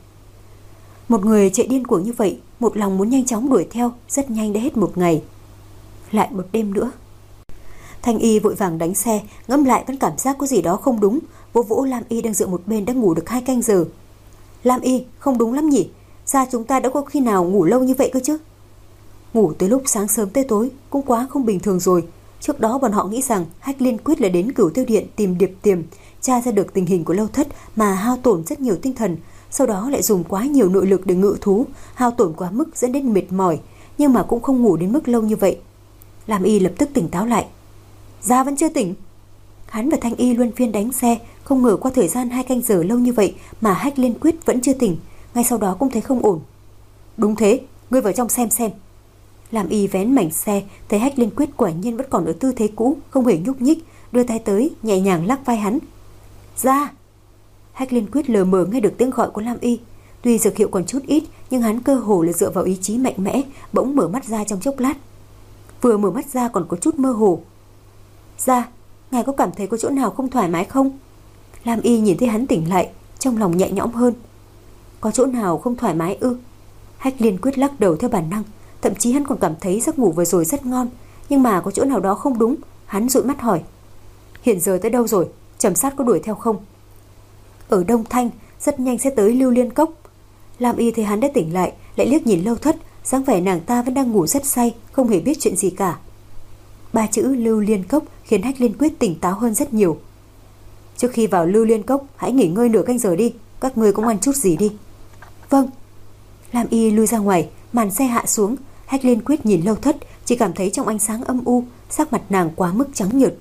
S1: Một người chạy điên cuồng như vậy, một lòng muốn nhanh chóng đuổi theo, rất nhanh đã hết một ngày. Lại một đêm nữa. Thanh Y vội vàng đánh xe, ngẫm lại vẫn cảm giác có gì đó không đúng, vỗ vỗ Lam Y đang dựa một bên đã ngủ được hai canh giờ. Lam Y, không đúng lắm nhỉ? Sao chúng ta đã có khi nào ngủ lâu như vậy cơ chứ? Ngủ tới lúc sáng sớm tới tối cũng quá không bình thường rồi. Trước đó bọn họ nghĩ rằng Hách Liên Quyết là đến Cửu Tiêu Điện tìm Điệp Tiềm, tra ra được tình hình của Lâu Thất mà hao tổn rất nhiều tinh thần, sau đó lại dùng quá nhiều nội lực để ngự thú, hao tổn quá mức dẫn đến mệt mỏi, nhưng mà cũng không ngủ đến mức lâu như vậy. Lam Y lập tức tỉnh táo lại. Gia vẫn chưa tỉnh. Hắn và Thanh Y luân phiên đánh xe, không ngờ qua thời gian hai canh giờ lâu như vậy mà Hách Liên Quyết vẫn chưa tỉnh, ngay sau đó cũng thấy không ổn. Đúng thế, ngươi vào trong xem xem. Lam Y vén mảnh xe, thấy Hách Liên Quyết quả nhiên vẫn còn ở tư thế cũ, không hề nhúc nhích, đưa tay tới, nhẹ nhàng lắc vai hắn. Ra! Hách Liên Quyết lờ mờ nghe được tiếng gọi của Lam Y. Tuy dược hiệu còn chút ít, nhưng hắn cơ hồ là dựa vào ý chí mạnh mẽ, bỗng mở mắt ra trong chốc lát. Vừa mở mắt ra còn có chút mơ hồ. Ra, ngài có cảm thấy có chỗ nào không thoải mái không? Lam Y nhìn thấy hắn tỉnh lại, trong lòng nhẹ nhõm hơn. Có chỗ nào không thoải mái ư? Hách Liên Quyết lắc đầu theo bản năng, thậm chí hắn còn cảm thấy giấc ngủ vừa rồi rất ngon, nhưng mà có chỗ nào đó không đúng. Hắn dụi mắt hỏi. Hiện giờ tới đâu rồi? Trầm Sát có đuổi theo không? Ở Đông Thanh, rất nhanh sẽ tới Lưu Liên Cốc. Lam Y thấy hắn đã tỉnh lại, lại liếc nhìn Lâu Thất, dáng vẻ nàng ta vẫn đang ngủ rất say, không hề biết chuyện gì cả. Ba chữ Lưu Liên Cốc khiến Hách Liên Quyết tỉnh táo hơn rất nhiều. Trước khi vào Lưu Liên Cốc, hãy nghỉ ngơi nửa canh giờ đi, các ngươi cũng ăn chút gì đi. Vâng. Lam Y lui ra ngoài, màn xe hạ xuống. Hách Liên Quyết nhìn Lâu Thất, chỉ cảm thấy trong ánh sáng âm u, sắc mặt nàng quá mức trắng nhợt.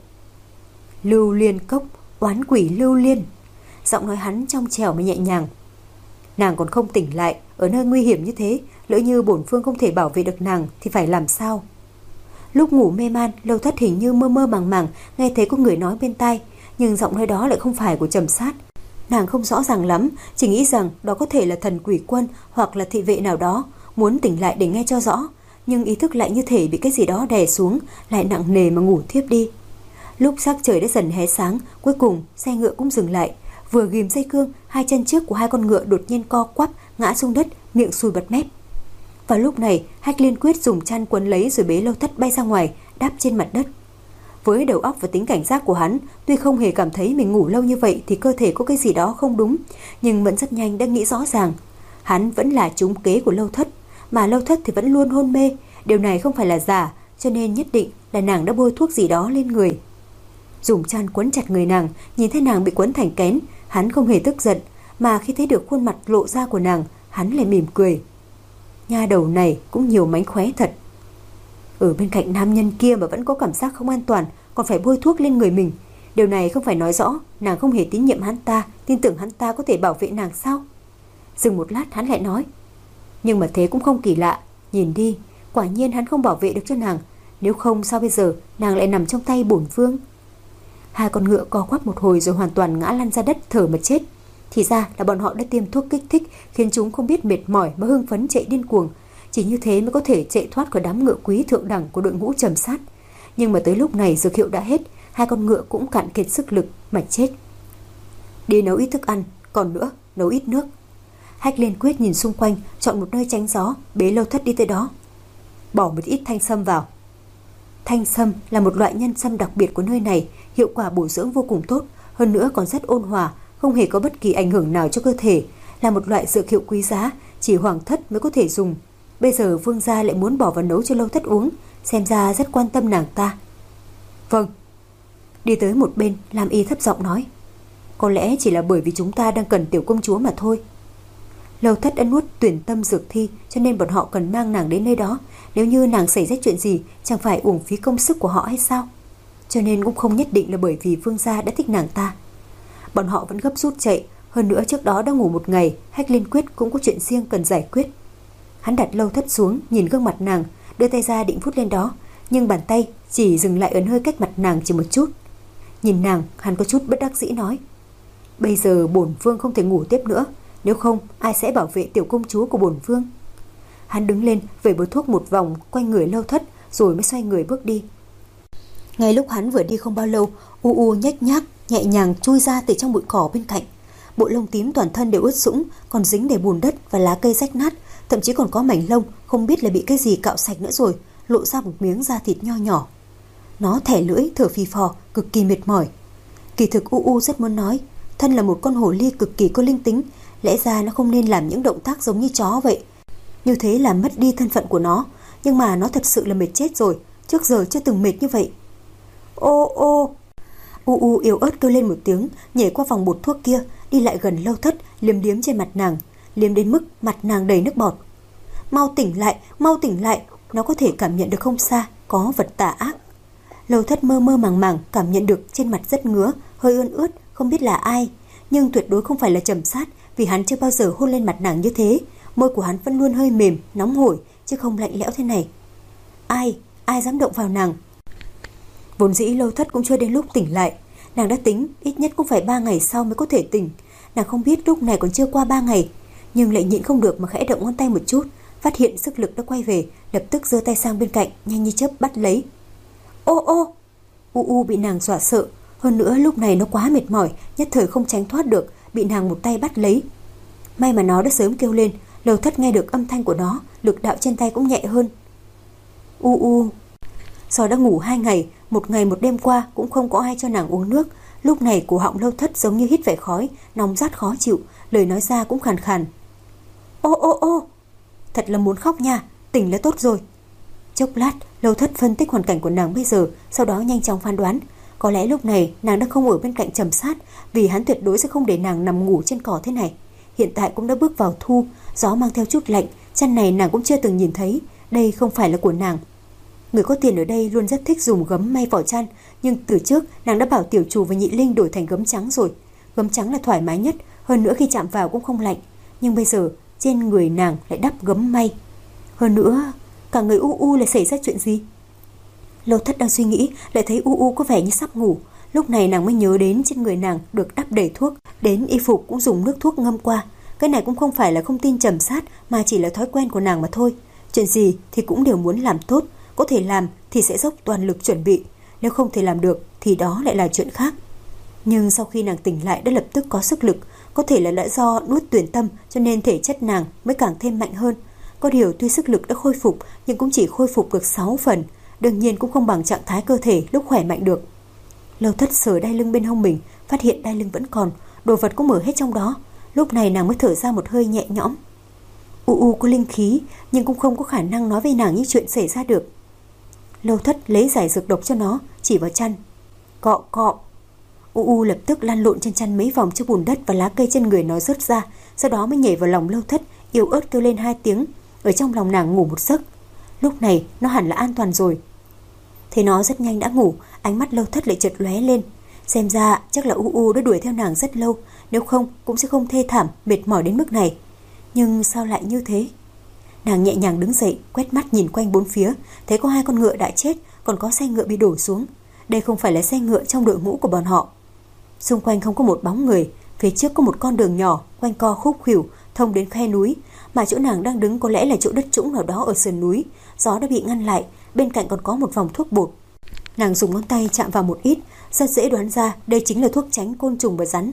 S1: Lưu Liên Cốc, oán quỷ Lưu Liên. Giọng nói hắn trong trẻo mà nhẹ nhàng. Nàng còn không tỉnh lại, ở nơi nguy hiểm như thế, lỡ như bổn phương không thể bảo vệ được nàng thì phải làm sao? Lúc ngủ mê man, Lâu Thất hình như mơ mơ màng màng nghe thấy có người nói bên tai, nhưng giọng nói đó lại không phải của Trầm Sát. Nàng không rõ ràng lắm, chỉ nghĩ rằng đó có thể là thần quỷ quân hoặc là thị vệ nào đó, muốn tỉnh lại để nghe cho rõ, nhưng ý thức lại như thể bị cái gì đó đè xuống, lại nặng nề mà ngủ thiếp đi. Lúc sắc trời đã dần hé sáng, cuối cùng xe ngựa cũng dừng lại. Vừa ghim dây cương, hai chân trước của hai con ngựa đột nhiên co quắp, ngã xuống đất, miệng sùi bật mép. Vào lúc này, Hách Liên Quyết dùng chăn quấn lấy rồi bế Lâu Thất bay ra ngoài, đáp trên mặt đất. Với đầu óc và tính cảnh giác của hắn, tuy không hề cảm thấy mình ngủ lâu như vậy thì cơ thể có cái gì đó không đúng, nhưng vẫn rất nhanh đã nghĩ rõ ràng. Hắn vẫn là trúng kế của Lâu Thất, mà Lâu Thất thì vẫn luôn hôn mê. Điều này không phải là giả, cho nên nhất định là nàng đã bôi thuốc gì đó lên người. Dùng chăn quấn chặt người nàng, nhìn thấy nàng bị quấn thành kén, hắn không hề tức giận, mà khi thấy được khuôn mặt lộ ra của nàng, hắn lại mỉm cười. Nha đầu này cũng nhiều mánh khóe thật. Ở bên cạnh nam nhân kia mà vẫn có cảm giác không an toàn, còn phải bôi thuốc lên người mình. Điều này không phải nói rõ nàng không hề tín nhiệm hắn ta, tin tưởng hắn ta có thể bảo vệ nàng sao? Dừng một lát hắn lại nói. Nhưng mà thế cũng không kỳ lạ, nhìn đi, quả nhiên hắn không bảo vệ được cho nàng. Nếu không sao bây giờ nàng lại nằm trong tay bổn vương? Hai con ngựa co quắp một hồi rồi hoàn toàn ngã lăn ra đất thở mà chết. Thì ra là bọn họ đã tiêm thuốc kích thích, khiến chúng không biết mệt mỏi mà hưng phấn chạy điên cuồng. Chỉ như thế mới có thể chạy thoát khỏi đám ngựa quý thượng đẳng của đội ngũ Trầm Sát. Nhưng mà tới lúc này dược hiệu đã hết, hai con ngựa cũng cạn kiệt sức lực mà chết. Đi nấu ít thức ăn, còn nữa nấu ít nước. Hách Liên Quyết nhìn xung quanh, chọn một nơi tránh gió, bế Lâu Thất đi tới đó. Bỏ một ít thanh sâm vào. Thanh sâm là một loại nhân sâm đặc biệt của nơi này, hiệu quả bổ dưỡng vô cùng tốt, hơn nữa còn rất ôn hòa, không hề có bất kỳ ảnh hưởng nào cho cơ thể, là một loại dược hiệu quý giá, chỉ hoàng thất mới có thể dùng. Bây giờ vương gia lại muốn bỏ vào nấu cho Lâu Thất uống, xem ra rất quan tâm nàng ta. Vâng. Đi tới một bên, Lam Y thấp giọng nói. Có lẽ chỉ là bởi vì chúng ta đang cần tiểu công chúa mà thôi. Lâu Thất đã nuốt tuyển tâm dược thi, cho nên bọn họ cần mang nàng đến nơi đó. Nếu như nàng xảy ra chuyện gì, chẳng phải uổng phí công sức của họ hay sao? Cho nên cũng không nhất định là bởi vì Vương gia đã thích nàng ta. Bọn họ vẫn gấp rút chạy, hơn nữa trước đó đã ngủ một ngày, Hách Liên Quyết cũng có chuyện riêng cần giải quyết. Hắn đặt Lâu Thất xuống, nhìn gương mặt nàng, đưa tay ra định vuốt lên đó, nhưng bàn tay chỉ dừng lại ấn hơi cách mặt nàng chỉ một chút. Nhìn nàng, hắn có chút bất đắc dĩ nói: bây giờ bổn vương không thể ngủ tiếp nữa, nếu không ai sẽ bảo vệ tiểu công chúa của bổn vương? Hắn đứng lên, vẩy bôi thuốc một vòng quanh người Lâu Thất, rồi mới xoay người bước đi. Ngay lúc hắn vừa đi không bao lâu, U U nhếch nhác nhẹ nhàng chui ra từ trong bụi cỏ bên cạnh. Bộ lông tím toàn thân đều ướt sũng, còn dính đầy bùn đất và lá cây rách nát, thậm chí còn có mảnh lông không biết là bị cái gì cạo sạch nữa rồi, lộ ra một miếng da thịt nho nhỏ. Nó thẻ lưỡi thở phì phò, cực kỳ mệt mỏi. Kỳ thực U U rất muốn nói, thân là một con hồ ly cực kỳ có linh tính, lẽ ra nó không nên làm những động tác giống như chó vậy, như thế là mất đi thân phận của nó. Nhưng mà nó thật sự là mệt chết rồi, trước giờ chưa từng mệt như vậy. Ô ô U U yếu ớt kêu lên một tiếng, nhảy qua vòng bột thuốc kia, đi lại gần Lâu Thất, liếm liếm trên mặt nàng, liếm đến mức mặt nàng đầy nước bọt. Mau tỉnh lại, mau tỉnh lại. Nó có thể cảm nhận được không xa có vật tà ác. Lâu Thất mơ mơ màng màng cảm nhận được trên mặt rất ngứa, hơi ươn ướt, không biết là ai, nhưng tuyệt đối không phải là Trầm Sát, vì hắn chưa bao giờ hôn lên mặt nàng như thế. Môi của hắn vẫn luôn hơi mềm, nóng hổi, chứ không lạnh lẽo thế này. Ai, ai dám động vào nàng? Vốn dĩ Lâu Thất cũng chưa đến lúc tỉnh lại. Nàng đã tính ít nhất cũng phải ba ngày sau mới có thể tỉnh. Nàng không biết lúc này còn chưa qua ba ngày, nhưng lại nhịn không được mà khẽ động ngón tay một chút, phát hiện sức lực đã quay về, lập tức giơ tay sang bên cạnh, nhanh như chớp bắt lấy. Ô ô! U U bị nàng dọa sợ, hơn nữa lúc này nó quá mệt mỏi, nhất thời không tránh thoát được, bị nàng một tay bắt lấy. May mà nó đã sớm kêu lên, Lâu Thất nghe được âm thanh của nó, lực đạo trên tay cũng nhẹ hơn. U U! Do đã ngủ hai ngày, một ngày một đêm qua cũng không có ai cho nàng uống nước. Lúc này cổ họng Lâu Thất giống như hít phải khói, nóng rát khó chịu, lời nói ra cũng khàn khàn. Ô ô ô! Thật là muốn khóc nha, tỉnh là tốt rồi. Chốc lát, Lâu Thất phân tích hoàn cảnh của nàng bây giờ, sau đó nhanh chóng phán đoán. Có lẽ lúc này nàng đang không ở bên cạnh Trầm Sát, vì hắn tuyệt đối sẽ không để nàng nằm ngủ trên cỏ thế này. Hiện tại cũng đã bước vào thu, gió mang theo chút lạnh, chăn này nàng cũng chưa từng nhìn thấy, đây không phải là của nàng. Người có tiền ở đây luôn rất thích dùng gấm may vỏ chăn, nhưng từ trước nàng đã bảo tiểu chủ và Nhị Linh đổi thành gấm trắng rồi. Gấm trắng là thoải mái nhất, hơn nữa khi chạm vào cũng không lạnh. Nhưng bây giờ trên người nàng lại đắp gấm may. Hơn nữa, cả người U U lại xảy ra chuyện gì? Lâu Thất đang suy nghĩ, lại thấy U U có vẻ như sắp ngủ. Lúc này nàng mới nhớ đến trên người nàng được đắp đầy thuốc, đến y phục cũng dùng nước thuốc ngâm qua. Cái này cũng không phải là không tin Trầm Sát, mà chỉ là thói quen của nàng mà thôi. Chuyện gì thì cũng đều muốn làm tốt, có thể làm thì sẽ dốc toàn lực chuẩn bị, nếu không thể làm được thì đó lại là chuyện khác. Nhưng sau khi nàng tỉnh lại đã lập tức có sức lực, có thể là đã do nuốt tuyển tâm cho nên thể chất nàng mới càng thêm mạnh hơn. Có điều tuy sức lực đã khôi phục nhưng cũng chỉ khôi phục được sáu phần, đương nhiên cũng không bằng trạng thái cơ thể lúc khỏe mạnh được. Lâu Thất sờ đai lưng bên hông mình, phát hiện đai lưng vẫn còn, đồ vật cũng mở hết trong đó. Lúc này nàng mới thở ra một hơi nhẹ nhõm. U U có linh khí nhưng cũng không có khả năng nói với nàng những chuyện xảy ra được. Lâu Thất lấy giải dược độc cho nó, chỉ vào chăn. Cọ cọ. U U lập tức lăn lộn trên chăn mấy vòng cho bùn đất và lá cây trên người nó rớt ra, sau đó mới nhảy vào lòng Lâu Thất, yếu ớt kêu lên hai tiếng, ở trong lòng nàng ngủ một giấc. Lúc này nó hẳn là an toàn rồi. Thấy nó rất nhanh đã ngủ, ánh mắt Lâu Thất lại chợt lóe lên. Xem ra chắc là U U đã đuổi theo nàng rất lâu, nếu không cũng sẽ không thê thảm, mệt mỏi đến mức này. Nhưng sao lại như thế? Nàng nhẹ nhàng đứng dậy, quét mắt nhìn quanh bốn phía, thấy có hai con ngựa đã chết, còn có xe ngựa bị đổ xuống. Đây không phải là xe ngựa trong đội ngũ của bọn họ. Xung quanh không có một bóng người, phía trước có một con đường nhỏ, quanh co khúc khuỷu, thông đến khe núi, mà chỗ nàng đang đứng có lẽ là chỗ đất trũng nào đó ở sườn núi. Gió đã bị ngăn lại, bên cạnh còn có một vòng thuốc bột. Nàng dùng ngón tay chạm vào một ít, rất dễ đoán ra đây chính là thuốc tránh côn trùng và rắn.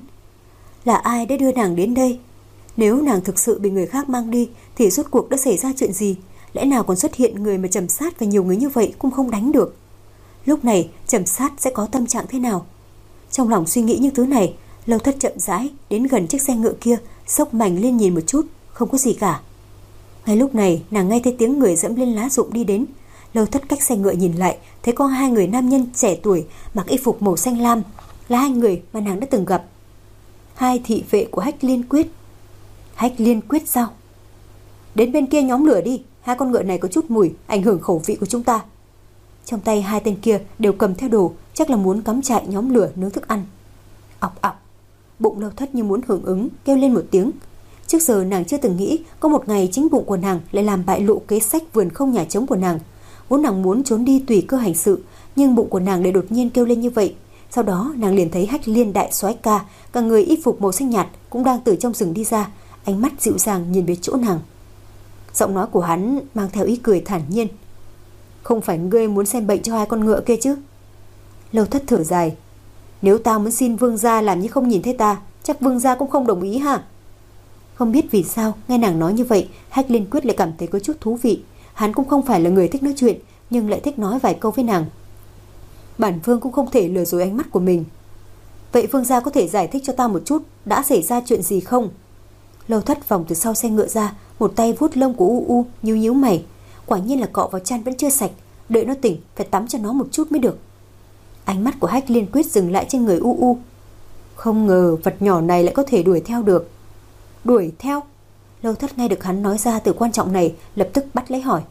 S1: Là ai đã đưa nàng đến đây? Nếu nàng thực sự bị người khác mang đi thì rốt cuộc đã xảy ra chuyện gì? Lẽ nào còn xuất hiện người mà Trầm Sát và nhiều người như vậy cũng không đánh được? Lúc này Trầm Sát sẽ có tâm trạng thế nào? Trong lòng suy nghĩ những thứ này, Lâu Thất chậm rãi đến gần chiếc xe ngựa kia, xốc mảnh lên nhìn một chút, không có gì cả. Ngay lúc này nàng nghe thấy tiếng người dẫm lên lá rụng đi đến. Lâu Thất cách xe ngựa nhìn lại, thấy có hai người nam nhân trẻ tuổi mặc y phục màu xanh lam, là hai người mà nàng đã từng gặp, hai thị vệ của Hách Liên Quyết. Hách Liên Quyết sao? Đến bên kia nhóm lửa đi, hai con ngựa này có chút mùi, ảnh hưởng khẩu vị của chúng ta. Trong tay hai tên kia đều cầm theo đồ, chắc là muốn cắm trại nhóm lửa nướng thức ăn. Ọc ọc, bụng Lâu Thất như muốn hưởng ứng, kêu lên một tiếng. Trước giờ nàng chưa từng nghĩ có một ngày chính bụng của nàng lại làm bại lộ kế sách vườn không nhà trống của nàng. Vốn nàng muốn trốn đi tùy cơ hành sự, nhưng bụng của nàng lại đột nhiên kêu lên như vậy. Sau đó nàng liền thấy Hách Liên đại soái ca, cả người y phục màu xanh nhạt, cũng đang từ trong rừng đi ra, ánh mắt dịu dàng nhìn về chỗ nàng. Giọng nói của hắn mang theo ý cười thản nhiên. Không phải ngươi muốn xem bệnh cho hai con ngựa kia chứ? Lâu Thất thở dài. Nếu ta muốn xin vương gia làm như không nhìn thấy ta, chắc vương gia cũng không đồng ý ha. Không biết vì sao nghe nàng nói như vậy, Hách Liên Quyết lại cảm thấy có chút thú vị. Hắn cũng không phải là người thích nói chuyện, nhưng lại thích nói vài câu với nàng. Bản vương cũng không thể lừa dối ánh mắt của mình. Vậy vương gia có thể giải thích cho ta một chút, đã xảy ra chuyện gì không? Lâu Thất vòng từ sau xe ngựa ra, một tay vuốt lông của U U, nhíu nhíu mày. Quả nhiên là cọ vào chăn vẫn chưa sạch, đợi nó tỉnh phải tắm cho nó một chút mới được. Ánh mắt của Hách Liên Quyết dừng lại trên người U U. Không ngờ vật nhỏ này lại có thể đuổi theo được. Đuổi theo? Lâu Thất nghe được hắn nói ra từ quan trọng này, lập tức bắt lấy hỏi.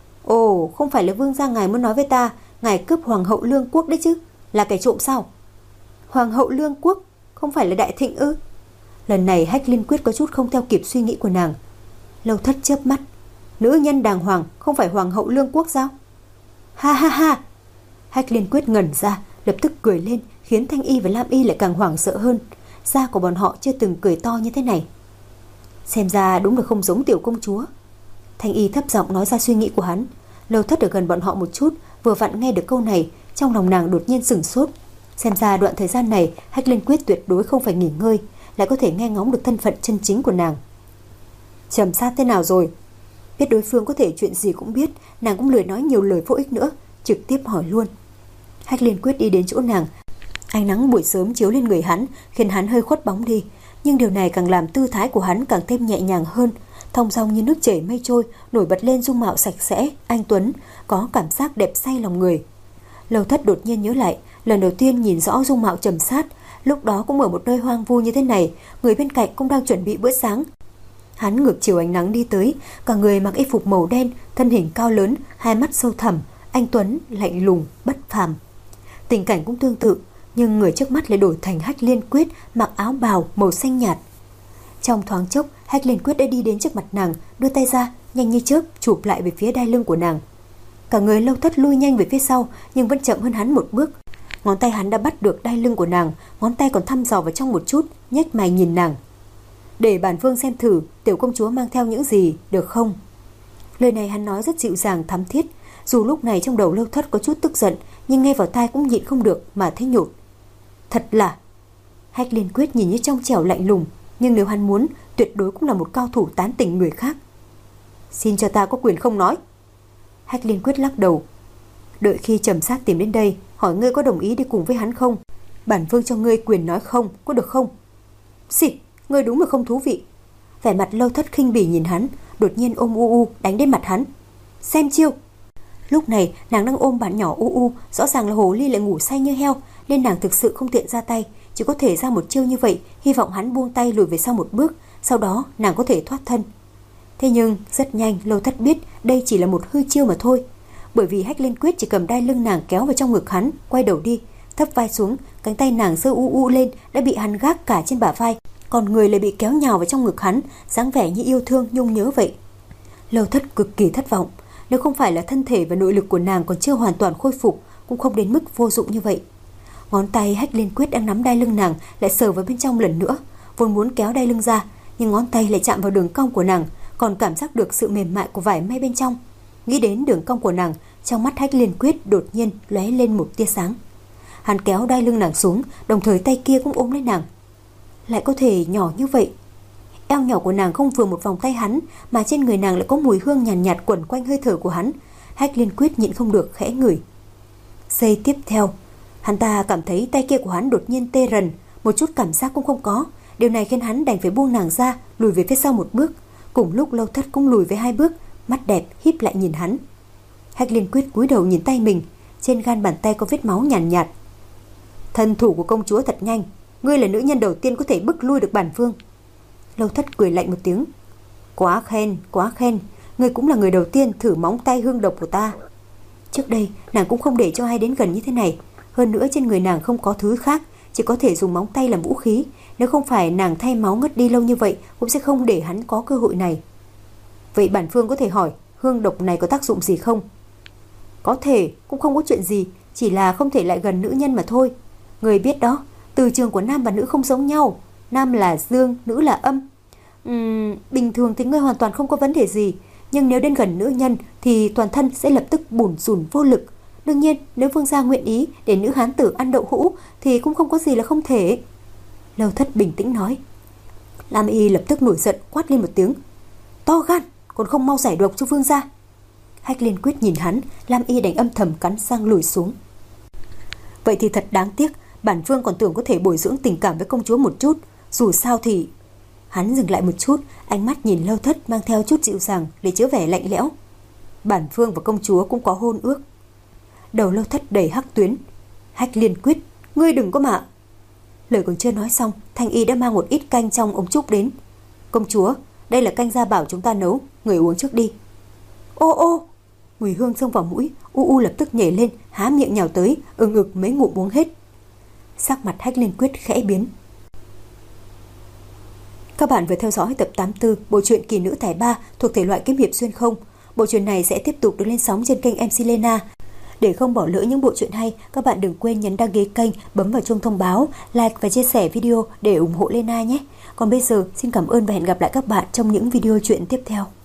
S1: Ồ, không phải là vương gia ngài muốn nói với ta ngài cướp hoàng hậu Lương Quốc đấy chứ? Là kẻ trộm sao? Hoàng hậu Lương Quốc? Không phải là Đại Thịnh ư? Lần này Hách Liên Quyết có chút không theo kịp suy nghĩ của nàng. Lâu Thất chớp mắt. Nữ nhân đàng hoàng không phải hoàng hậu Lương Quốc sao? Ha ha ha. Hách Liên Quyết ngẩn ra, lập tức cười lên, khiến Thanh Y và Lam Y lại càng hoảng sợ hơn. Da của bọn họ chưa từng cười to như thế này. Xem ra đúng là không giống tiểu công chúa. Thanh Y thấp giọng nói ra suy nghĩ của hắn. Lâu Thất ở gần bọn họ một chút, vừa vặn nghe được câu này, trong lòng nàng đột nhiên sửng sốt. Xem ra đoạn thời gian này Hách Liên Quyết tuyệt đối không phải nghỉ ngơi, lại có thể nghe ngóng được thân phận chân chính của nàng. Trầm Sát thế nào rồi? Biết đối phương có thể chuyện gì cũng biết, nàng cũng lười nói nhiều lời vô ích nữa, trực tiếp hỏi luôn. Hách Liên Quyết đi đến chỗ nàng. Ánh nắng buổi sớm chiếu lên người hắn, khiến hắn hơi khuất bóng đi, nhưng điều này càng làm tư thái của hắn càng thêm nhẹ nhàng hơn, thong dong như nước chảy mây trôi, nổi bật lên dung mạo sạch sẽ, anh tuấn, có cảm giác đẹp say lòng người. Lâu Thất đột nhiên nhớ lại, lần đầu tiên nhìn rõ dung mạo Trầm Sát, lúc đó cũng ở một nơi hoang vu như thế này, người bên cạnh cũng đang chuẩn bị bữa sáng. Hắn ngược chiều ánh nắng đi tới, cả người mặc y phục màu đen, thân hình cao lớn, hai mắt sâu thẳm, anh tuấn, lạnh lùng, bất phàm. Tình cảnh cũng tương tự, nhưng người trước mắt lại đổi thành Hách Liên Quyết mặc áo bào màu xanh nhạt. Trong thoáng chốc, Hách Liên Quyết đã đi đến trước mặt nàng, đưa tay ra, nhanh như chớp chụp lại về phía đai lưng của nàng. Cả người Lâu Thất lui nhanh về phía sau, nhưng vẫn chậm hơn hắn một bước. Ngón tay hắn đã bắt được đai lưng của nàng, ngón tay còn thăm dò vào trong một chút, nhếch mày nhìn nàng. Để bản vương xem thử tiểu công chúa mang theo những gì, được không? Lời này hắn nói rất dịu dàng thắm thiết, dù lúc này trong đầu Lâu Thất có chút tức giận, nhưng nghe vào tai cũng nhịn không được mà thấy nhột. Thật là... Hách Liên Quyết nhìn như trong trẻo lạnh lùng, nhưng nếu hắn muốn, tuyệt đối cũng là một cao thủ tán tỉnh người khác. Xin cho ta có quyền không nói. Hách Liên Quyết lắc đầu. Đợi khi Trầm Sát tìm đến đây, hỏi ngươi có đồng ý đi cùng với hắn không? Bản vương cho ngươi quyền nói không, có được không? Xịt, ngươi đúng là không thú vị. Vẻ mặt Lâu Thất khinh bỉ nhìn hắn, đột nhiên ôm U U đánh đến mặt hắn. Xem chiêu. Lúc này nàng đang ôm bạn nhỏ U U, rõ ràng là hồ ly lại ngủ say như heo, nên nàng thực sự không tiện ra tay, chỉ có thể ra một chiêu như vậy, hy vọng hắn buông tay lùi về sau một bước, sau đó nàng có thể thoát thân. Thế nhưng rất nhanh Lâu Thất biết đây chỉ là một hư chiêu mà thôi, bởi vì Hách Liên Quyết chỉ cầm đai lưng nàng kéo vào trong ngực hắn, quay đầu đi, thấp vai xuống, cánh tay nàng giơ U U lên đã bị hắn gác cả trên bả vai, còn người lại bị kéo nhào vào trong ngực hắn, dáng vẻ như yêu thương nhung nhớ vậy. Lâu Thất cực kỳ thất vọng, nếu không phải là thân thể và nội lực của nàng còn chưa hoàn toàn khôi phục, cũng không đến mức vô dụng như vậy. Ngón tay Hách Liên Quyết đang nắm đai lưng nàng lại sờ vào bên trong lần nữa, vốn muốn kéo đai lưng ra, nhưng ngón tay lại chạm vào đường cong của nàng, còn cảm giác được sự mềm mại của vải may bên trong. Nghĩ đến đường cong của nàng, trong mắt Hách Liên Quyết đột nhiên lóe lên một tia sáng. Hắn kéo đai lưng nàng xuống, đồng thời tay kia cũng ôm lấy nàng. Lại có thể nhỏ như vậy. Eo nhỏ của nàng không vừa một vòng tay hắn, mà trên người nàng lại có mùi hương nhàn nhạt, nhạt quẩn quanh hơi thở của hắn. Hách Liên Quyết nhịn không được khẽ ngửi. Giây tiếp theo, hắn ta cảm thấy tay kia của hắn đột nhiên tê rần, một chút cảm giác cũng không có. Điều này khiến hắn đành phải buông nàng ra, lùi về phía sau một bước. Cùng lúc Lâu Thất cũng lùi về hai bước, mắt đẹp híp lại nhìn hắn. Hách Liên Quyết cúi đầu nhìn tay mình, trên gan bàn tay có vết máu nhàn nhạt, nhạt. Thân thủ của công chúa thật nhanh, ngươi là nữ nhân đầu tiên có thể bức lui được bản vương. Lâu Thất cười lạnh một tiếng. Quá khen, quá khen, ngươi cũng là người đầu tiên thử móng tay hương độc của ta. Trước đây nàng cũng không để cho ai đến gần như thế này. Hơn nữa trên người nàng không có thứ khác, chỉ có thể dùng móng tay làm vũ khí. Nếu không phải nàng thay máu ngất đi lâu như vậy, cũng sẽ không để hắn có cơ hội này. Vậy bản phương có thể hỏi hương độc này có tác dụng gì không? Có thể, cũng không có chuyện gì, chỉ là không thể lại gần nữ nhân mà thôi. Người biết đó, từ trường của nam và nữ không giống nhau. Nam là dương, nữ là âm. uhm, Bình thường thì ngươi hoàn toàn không có vấn đề gì, nhưng nếu đến gần nữ nhân thì toàn thân sẽ lập tức bủn rủn vô lực. Đương nhiên nếu vương gia nguyện ý để nữ hán tử ăn đậu hũ thì cũng không có gì là không thể. Lâu Thất bình tĩnh nói. Lam Y lập tức nổi giận quát lên một tiếng. To gan, còn không mau giải độc cho vương gia. Hách Liên Quyết nhìn hắn, Lam Y đành âm thầm cắn răng lùi xuống. Vậy thì thật đáng tiếc, bản vương còn tưởng có thể bồi dưỡng tình cảm với công chúa một chút. Dù sao thì... Hắn dừng lại một chút, ánh mắt nhìn Lâu Thất mang theo chút dịu dàng để chứa vẻ lạnh lẽo. Bản vương và công chúa cũng có hôn ước. Đầu Lâu Thất đầy hắc tuyến. Hách Liên Quyết, ngươi đừng có mà... Lời còn chưa nói xong, Thanh Y đã mang một ít canh trong ống trúc đến. Công chúa, đây là canh gia bảo chúng ta nấu, người uống trước đi. Ô ô! Mùi hương xông vào mũi, U U lập tức nhảy lên, há miệng nhào tới, ừng ực mấy ngụm uống hết. Sắc mặt Hách Liên Quyết khẽ biến. Các bạn vừa theo dõi tập tám mươi tư bộ truyện Kỳ Nữ Tài Ba thuộc thể loại kiếm hiệp xuyên không. Bộ truyện này sẽ tiếp tục được lên sóng trên kênh em xê Lena. Để không bỏ lỡ những bộ truyện hay, các bạn đừng quên nhấn đăng ký kênh, bấm vào chuông thông báo, like và chia sẻ video để ủng hộ Lena nhé. Còn bây giờ, xin cảm ơn và hẹn gặp lại các bạn trong những video truyện tiếp theo.